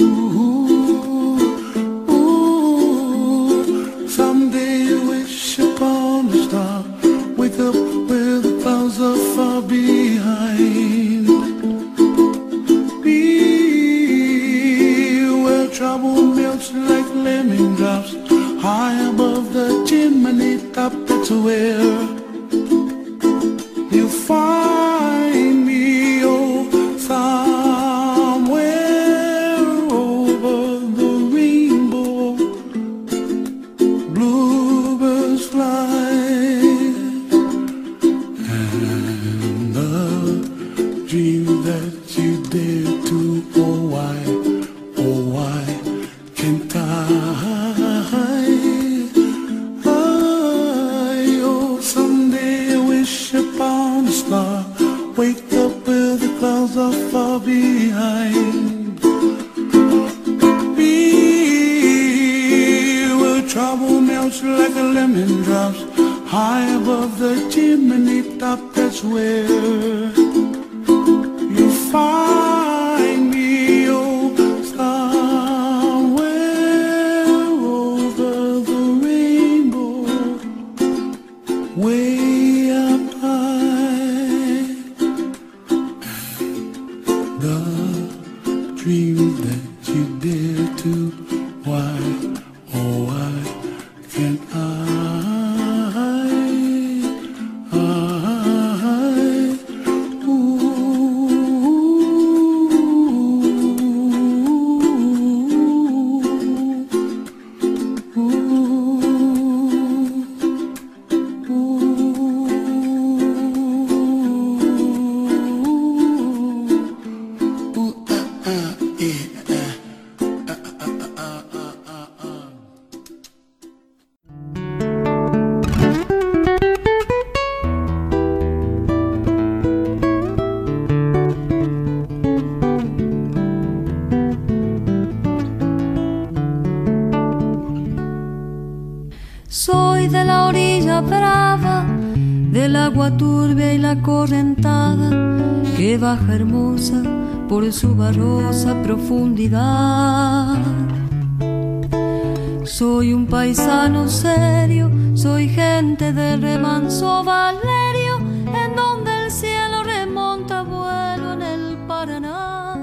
Ooh, someday you wish upon a star, wake up where the clouds are far behind. Be where trouble melts like lemon drops, high above the chimney top. That's where you find me, oh, somewhere over the rainbow. Bluebirds fly, and the dream that you dare to, oh why can't I? Wake up where the clouds are far behind. Be where trouble melts like a lemon drops, high above the chimney top. That's where you find me, oh, somewhere over the rainbow, way up high. The dream that you dare to, why, oh why can't I? Soy de la orilla brava, del agua turbia y la correntada que baja hermosa por su barrosa profundidad. Soy un paisano serio, soy gente del remanso Valerio, en donde el cielo remonta vuelo en el Paraná.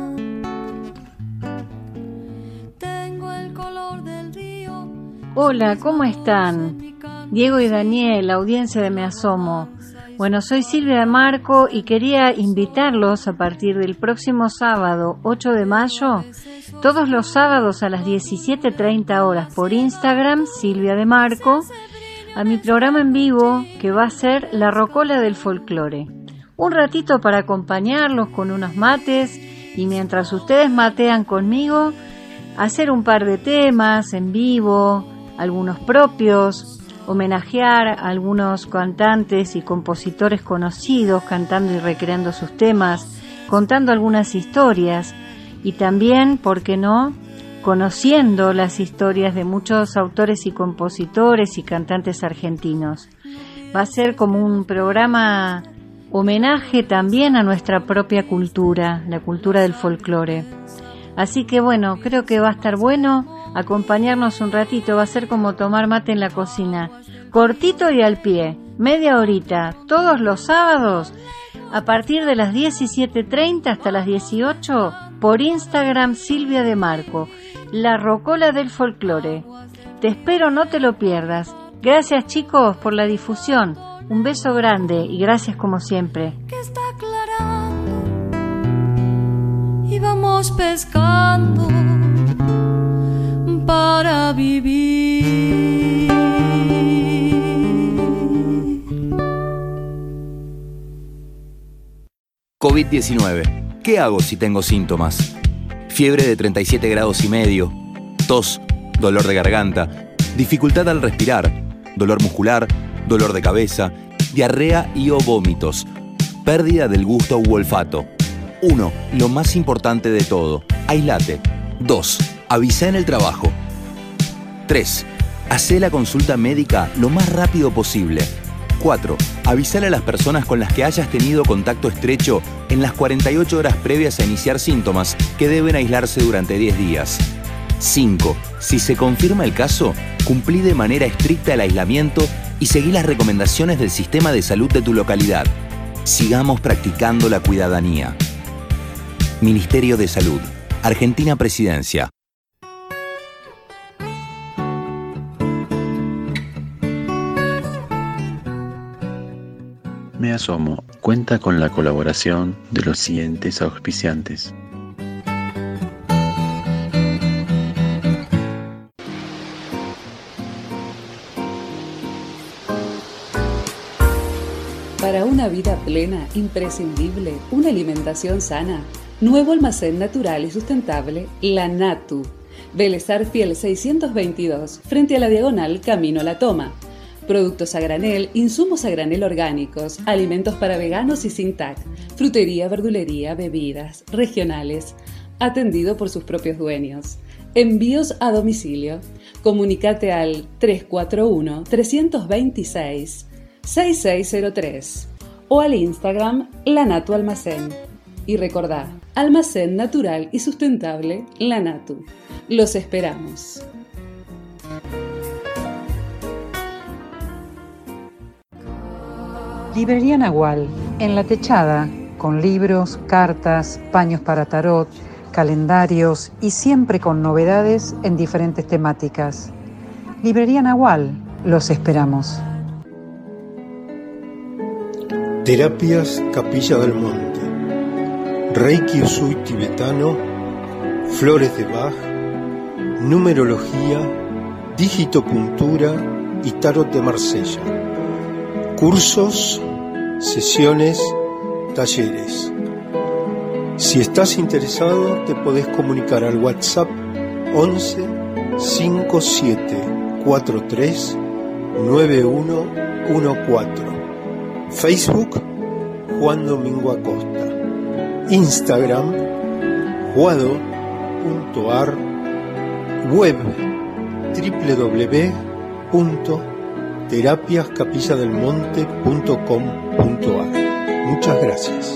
Tengo el color del río. Hola, ¿cómo están? Diego y Daniel, audiencia de Me Asomo. Bueno, soy Silvia de Marco y quería invitarlos a partir del próximo sábado 8 de mayo, todos los sábados a las 17:30 horas por Instagram, Silvia de Marco, a mi programa en vivo que va a ser La Rocola del Folclore. Un ratito para acompañarlos con unos mates y mientras ustedes matean conmigo, hacer un par de temas en vivo, algunos propios, homenajear a algunos cantantes y compositores conocidos cantando y recreando sus temas, contando algunas historias y también, ¿por qué no?, conociendo las historias de muchos autores y compositores y cantantes argentinos. Va a ser como un programa homenaje también a nuestra propia cultura, la cultura del folclore. Así que bueno, creo que va a estar bueno acompañarnos un ratito, va a ser como tomar mate en la cocina, cortito y al pie, media horita, todos los sábados, a partir de las 17:30 hasta las 18, por Instagram Silvia de Marco, La Rocola del Folclore. Te espero, no te lo pierdas. Gracias chicos por la difusión, un beso grande y gracias como siempre. Que está aclarando y vamos pescando para vivir. COVID-19. ¿Qué hago si tengo síntomas? Fiebre de 37 grados y medio, tos, dolor de garganta, dificultad al respirar, dolor muscular, dolor de cabeza, diarrea y o vómitos, pérdida del gusto u olfato. 1. Lo más importante de todo, aislate. 2. Avisa en el trabajo. 3. Hacé la consulta médica lo más rápido posible. 4. avísale a las personas con las que hayas tenido contacto estrecho en las 48 horas previas a iniciar síntomas que deben aislarse durante 10 días. 5. Si se confirma el caso, cumplí de manera estricta el aislamiento y seguí las recomendaciones del sistema de salud de tu localidad. Sigamos practicando la cuidadanía. Ministerio de Salud. Argentina Presidencia. Me asomo cuenta con la colaboración de los siguientes auspiciantes. Para una vida plena, imprescindible, una alimentación sana. Nuevo almacén natural y sustentable, La Natu. Vélez Arfiel 622, frente a la diagonal Camino a la Toma. Productos a granel, insumos a granel orgánicos, alimentos para veganos y sin TAC, frutería, verdulería, bebidas, regionales. Atendido por sus propios dueños. Envíos a domicilio. Comunicate al 341-326-6603 o al Instagram La Natu Almacén. Y recordá, almacén natural y sustentable La Natu. Los esperamos. Librería Nahual, en La Techada, con libros, cartas, paños para tarot, calendarios y siempre con novedades en diferentes temáticas. Librería Nahual, los esperamos. Terapias Capilla del Monte, Reiki Usui tibetano, flores de Bach, numerología, digitopuntura y tarot de Marsella. Cursos, sesiones, talleres. Si estás interesado, te podés comunicar al WhatsApp 11 57 43 9114. Facebook, Juan Domingo Acosta. Instagram, juado.ar. Web, www.terapiascapilladelmonte.com.ar. Muchas gracias.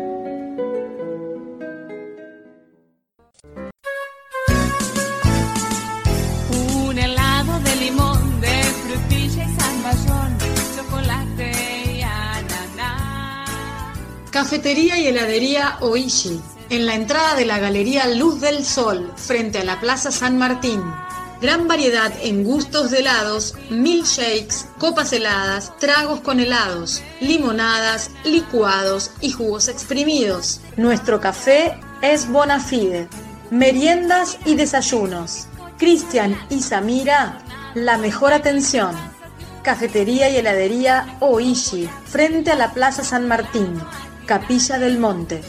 Un helado de limón, de frutilla y zamballón, chocolate y ananá. Cafetería y heladería Oishi, en la entrada de la Galería Luz del Sol, frente a la Plaza San Martín. Gran variedad en gustos de helados, milkshakes, copas heladas, tragos con helados, limonadas, licuados y jugos exprimidos. Nuestro café es Bonafide. Meriendas y desayunos. Cristian y Samira, la mejor atención. Cafetería y heladería Oishi, frente a la Plaza San Martín, Capilla del Monte.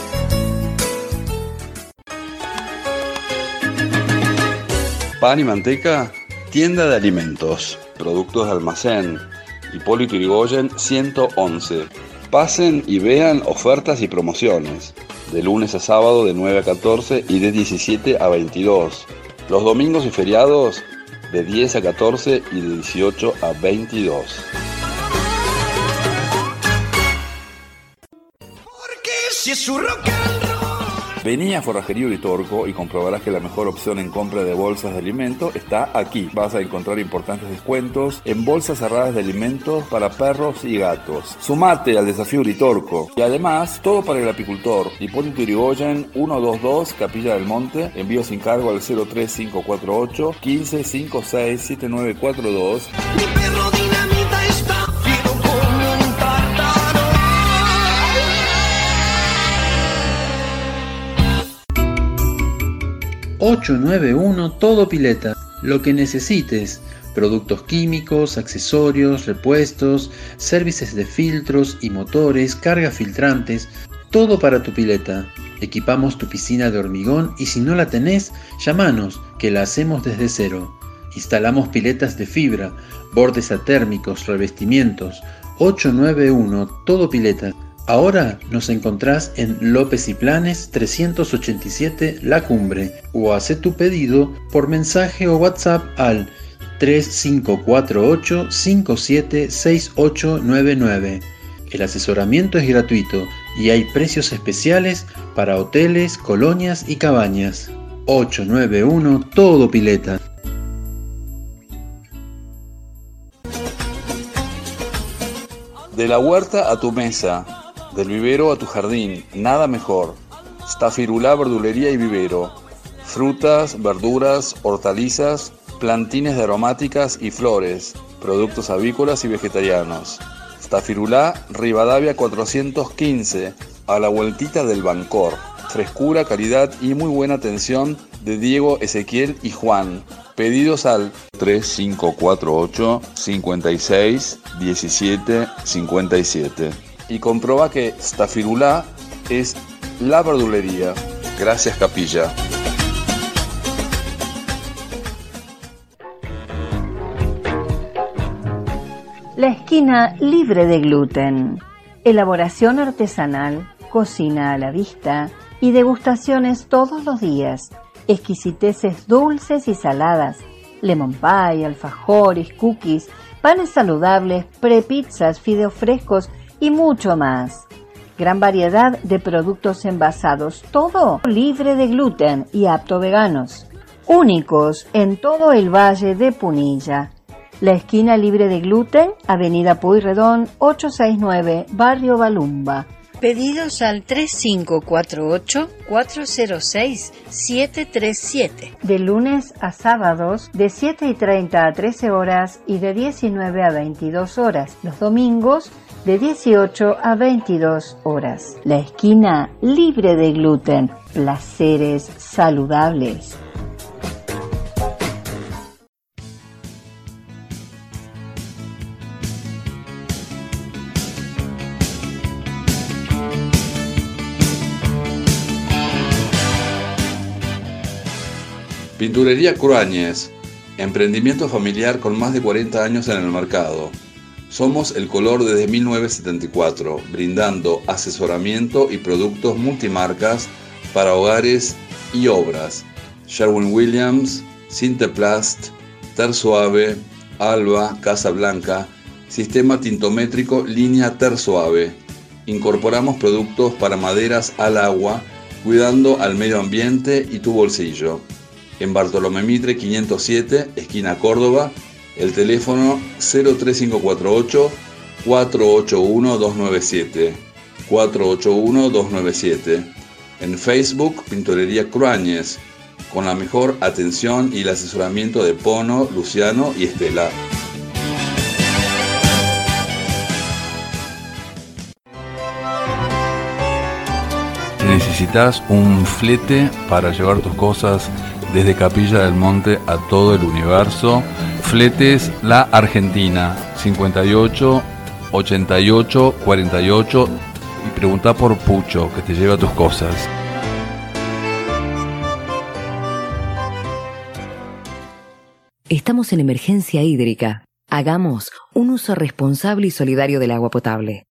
Pan y manteca, tienda de alimentos, productos de almacén, Hipólito Yrigoyen 111. Pasen y vean ofertas y promociones, de lunes a sábado de 9 a 14 y de 17 a 22. Los domingos y feriados de 10 a 14 y de 18 a 22. Porque si es su rock and roll. Vení a Forrajería Uritorco y comprobarás que la mejor opción en compra de bolsas de alimento está aquí. Vas a encontrar importantes descuentos en bolsas cerradas de alimentos para perros y gatos. Sumate al desafío Uritorco. Y además, todo para el apicultor. Hipólito Yrigoyen 122, Capilla del Monte. Envío sin cargo al 03548 15 56 7942. Mi perro dinamita está fiero como un tártaro. 891 Todo Pileta. Lo que necesites. Productos químicos, accesorios, repuestos, servicios de filtros y motores, cargas filtrantes, todo para tu pileta. Equipamos tu piscina de hormigón y si no la tenés, llámanos, que la hacemos desde cero. Instalamos piletas de fibra, bordes atérmicos, revestimientos. 891 Todo Pileta. Ahora nos encontrás en López y Planes 387 La Cumbre o hacé tu pedido por mensaje o WhatsApp al 3548 576899. El asesoramiento es gratuito y hay precios especiales para hoteles, colonias y cabañas. 891 Todo Pileta. De la huerta a tu mesa, del vivero a tu jardín, nada mejor. Stafirulá Verdulería y Vivero. Frutas, verduras, hortalizas, plantines de aromáticas y flores, productos avícolas y vegetarianos. Stafirulá, Rivadavia 415, a la vueltita del Bancor. Frescura, calidad y muy buena atención de Diego, Ezequiel y Juan. Pedidos al 3548 56 17 57. Y comproba que Stafirulá es la verdulería. Gracias, Capilla. La esquina libre de gluten. Elaboración artesanal, cocina a la vista y degustaciones todos los días. Exquisiteces dulces y saladas, lemon pie, alfajores, cookies, panes saludables, prepizzas, fideos frescos y mucho más. Gran variedad de productos envasados, todo libre de gluten y apto veganos. Únicos en todo el Valle de Punilla. La esquina libre de gluten, Avenida Pueyrredón 869, Barrio Balumba. Pedidos al 3548-406-737. De lunes a sábados, de 7:30 a 13 horas y de 19 a 22 horas. Los domingos, de 18 a 22 horas. La esquina libre de gluten. Placeres saludables. Pinturería Cruáñez, emprendimiento familiar con más de 40 años en el mercado. Somos el color desde 1974, brindando asesoramiento y productos multimarcas para hogares y obras. Sherwin-Williams, Sinteplast, Tersuave, Alba, Casa Blanca, sistema tintométrico línea Tersuave. Incorporamos productos para maderas al agua, cuidando al medio ambiente y tu bolsillo. En Bartolomé Mitre 507, esquina Córdoba, el teléfono 03548 481 297, 481 297. En Facebook, Pinturería Cruáñez, con la mejor atención y el asesoramiento de Pono, Luciano y Estela. ¿Necesitas un flete para llevar tus cosas desde Capilla del Monte a todo el universo? Fletes La Argentina, 58 88 48, y pregunta por Pucho, que te lleva tus cosas. Estamos en emergencia hídrica. Hagamos un uso responsable y solidario del agua potable.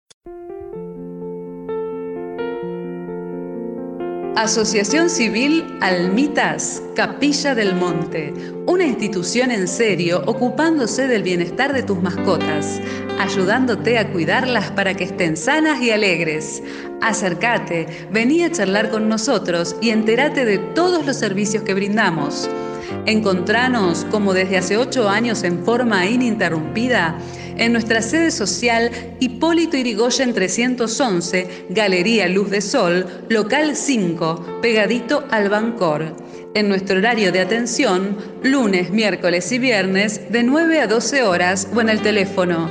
Asociación Civil Almitas, Capilla del Monte, una institución en serio ocupándose del bienestar de tus mascotas, ayudándote a cuidarlas para que estén sanas y alegres. Acércate, vení a charlar con nosotros y entérate de todos los servicios que brindamos. Encontranos, como desde hace 8 años en forma ininterrumpida, en nuestra sede social Hipólito Yrigoyen 311, Galería Luz de Sol, local 5, pegadito al Bancor. En nuestro horario de atención, lunes, miércoles y viernes, de 9 a 12 horas o en el teléfono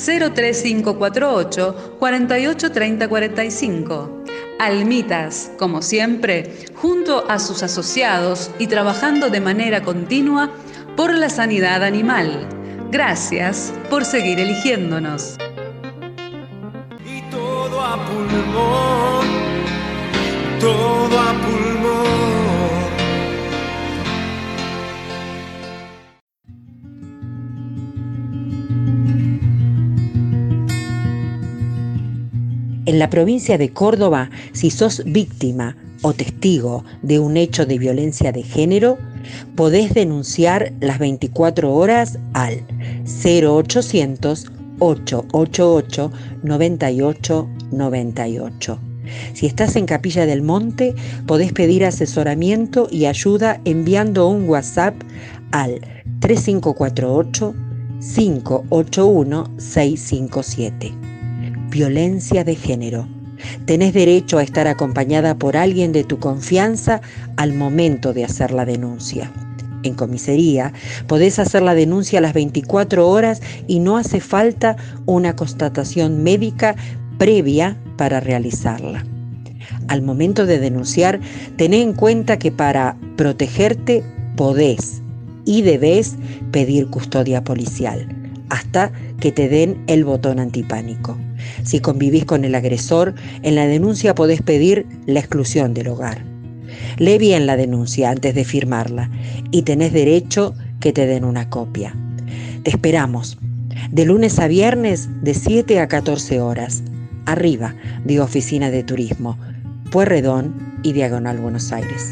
03548 48 30 45. Almitas, como siempre, junto a sus asociados y trabajando de manera continua por la sanidad animal. Gracias por seguir eligiéndonos. Y todo a pulmón, todo a pulmón. En la provincia de Córdoba, si sos víctima o testigo de un hecho de violencia de género, Podés denunciar las 24 horas al 0800 888 9898. Si estás en Capilla del Monte, podés pedir asesoramiento y ayuda enviando un WhatsApp al 3548 581 657. Violencia de género. Tenés derecho a estar acompañada por alguien de tu confianza al momento de hacer la denuncia. En comisaría podés hacer la denuncia a las 24 horas y no hace falta una constatación médica previa para realizarla. Al momento de denunciar, tené en cuenta que para protegerte podés y debés pedir custodia policial hasta que te den el botón antipánico. Si convivís con el agresor, en la denuncia podés pedir la exclusión del hogar. Lee bien la denuncia antes de firmarla y tenés derecho que te den una copia. Te esperamos de lunes a viernes de 7 a 14 horas, arriba de Oficina de Turismo, Pueyrredón y Diagonal Buenos Aires.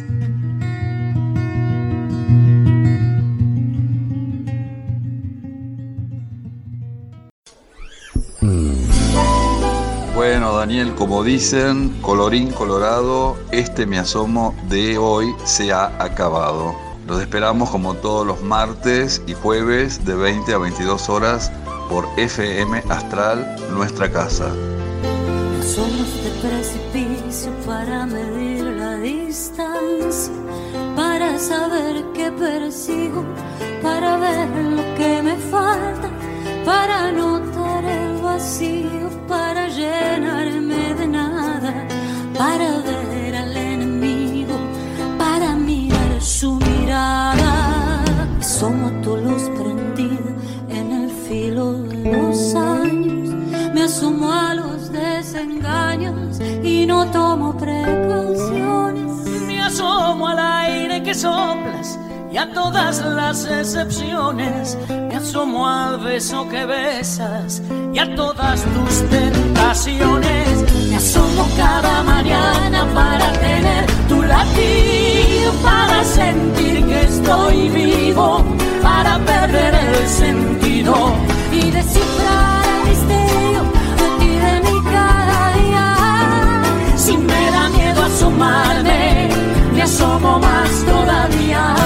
Bueno, Daniel, como dicen, colorín colorado, Me Asomo de hoy se ha acabado. Los esperamos como todos los martes y jueves de 20 a 22 horas por FM Astral, nuestra casa. Somos de precipicio para medir la distancia, para saber qué persigo, para ver lo que me falta, para notar el vacío, para llenarme de nada, para ver al enemigo, para mirar su mirada. Somos tu luz prendida en el filo de los años, me asomo a los desengaños y no tomo precauciones. Me asomo al aire que soplas y a todas las excepciones. Me asomo al beso que besas y a todas tus tentaciones. Me asomo cada mañana para tener tu latido, para sentir que estoy vivo, para perder el sentido y descifrar el misterio de ti, de mi cada día. Si me da miedo asomarme, me asomo más todavía.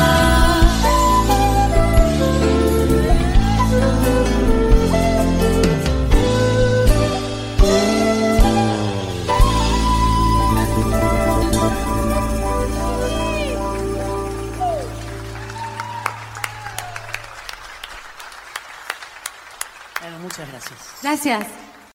Muchas gracias. Gracias.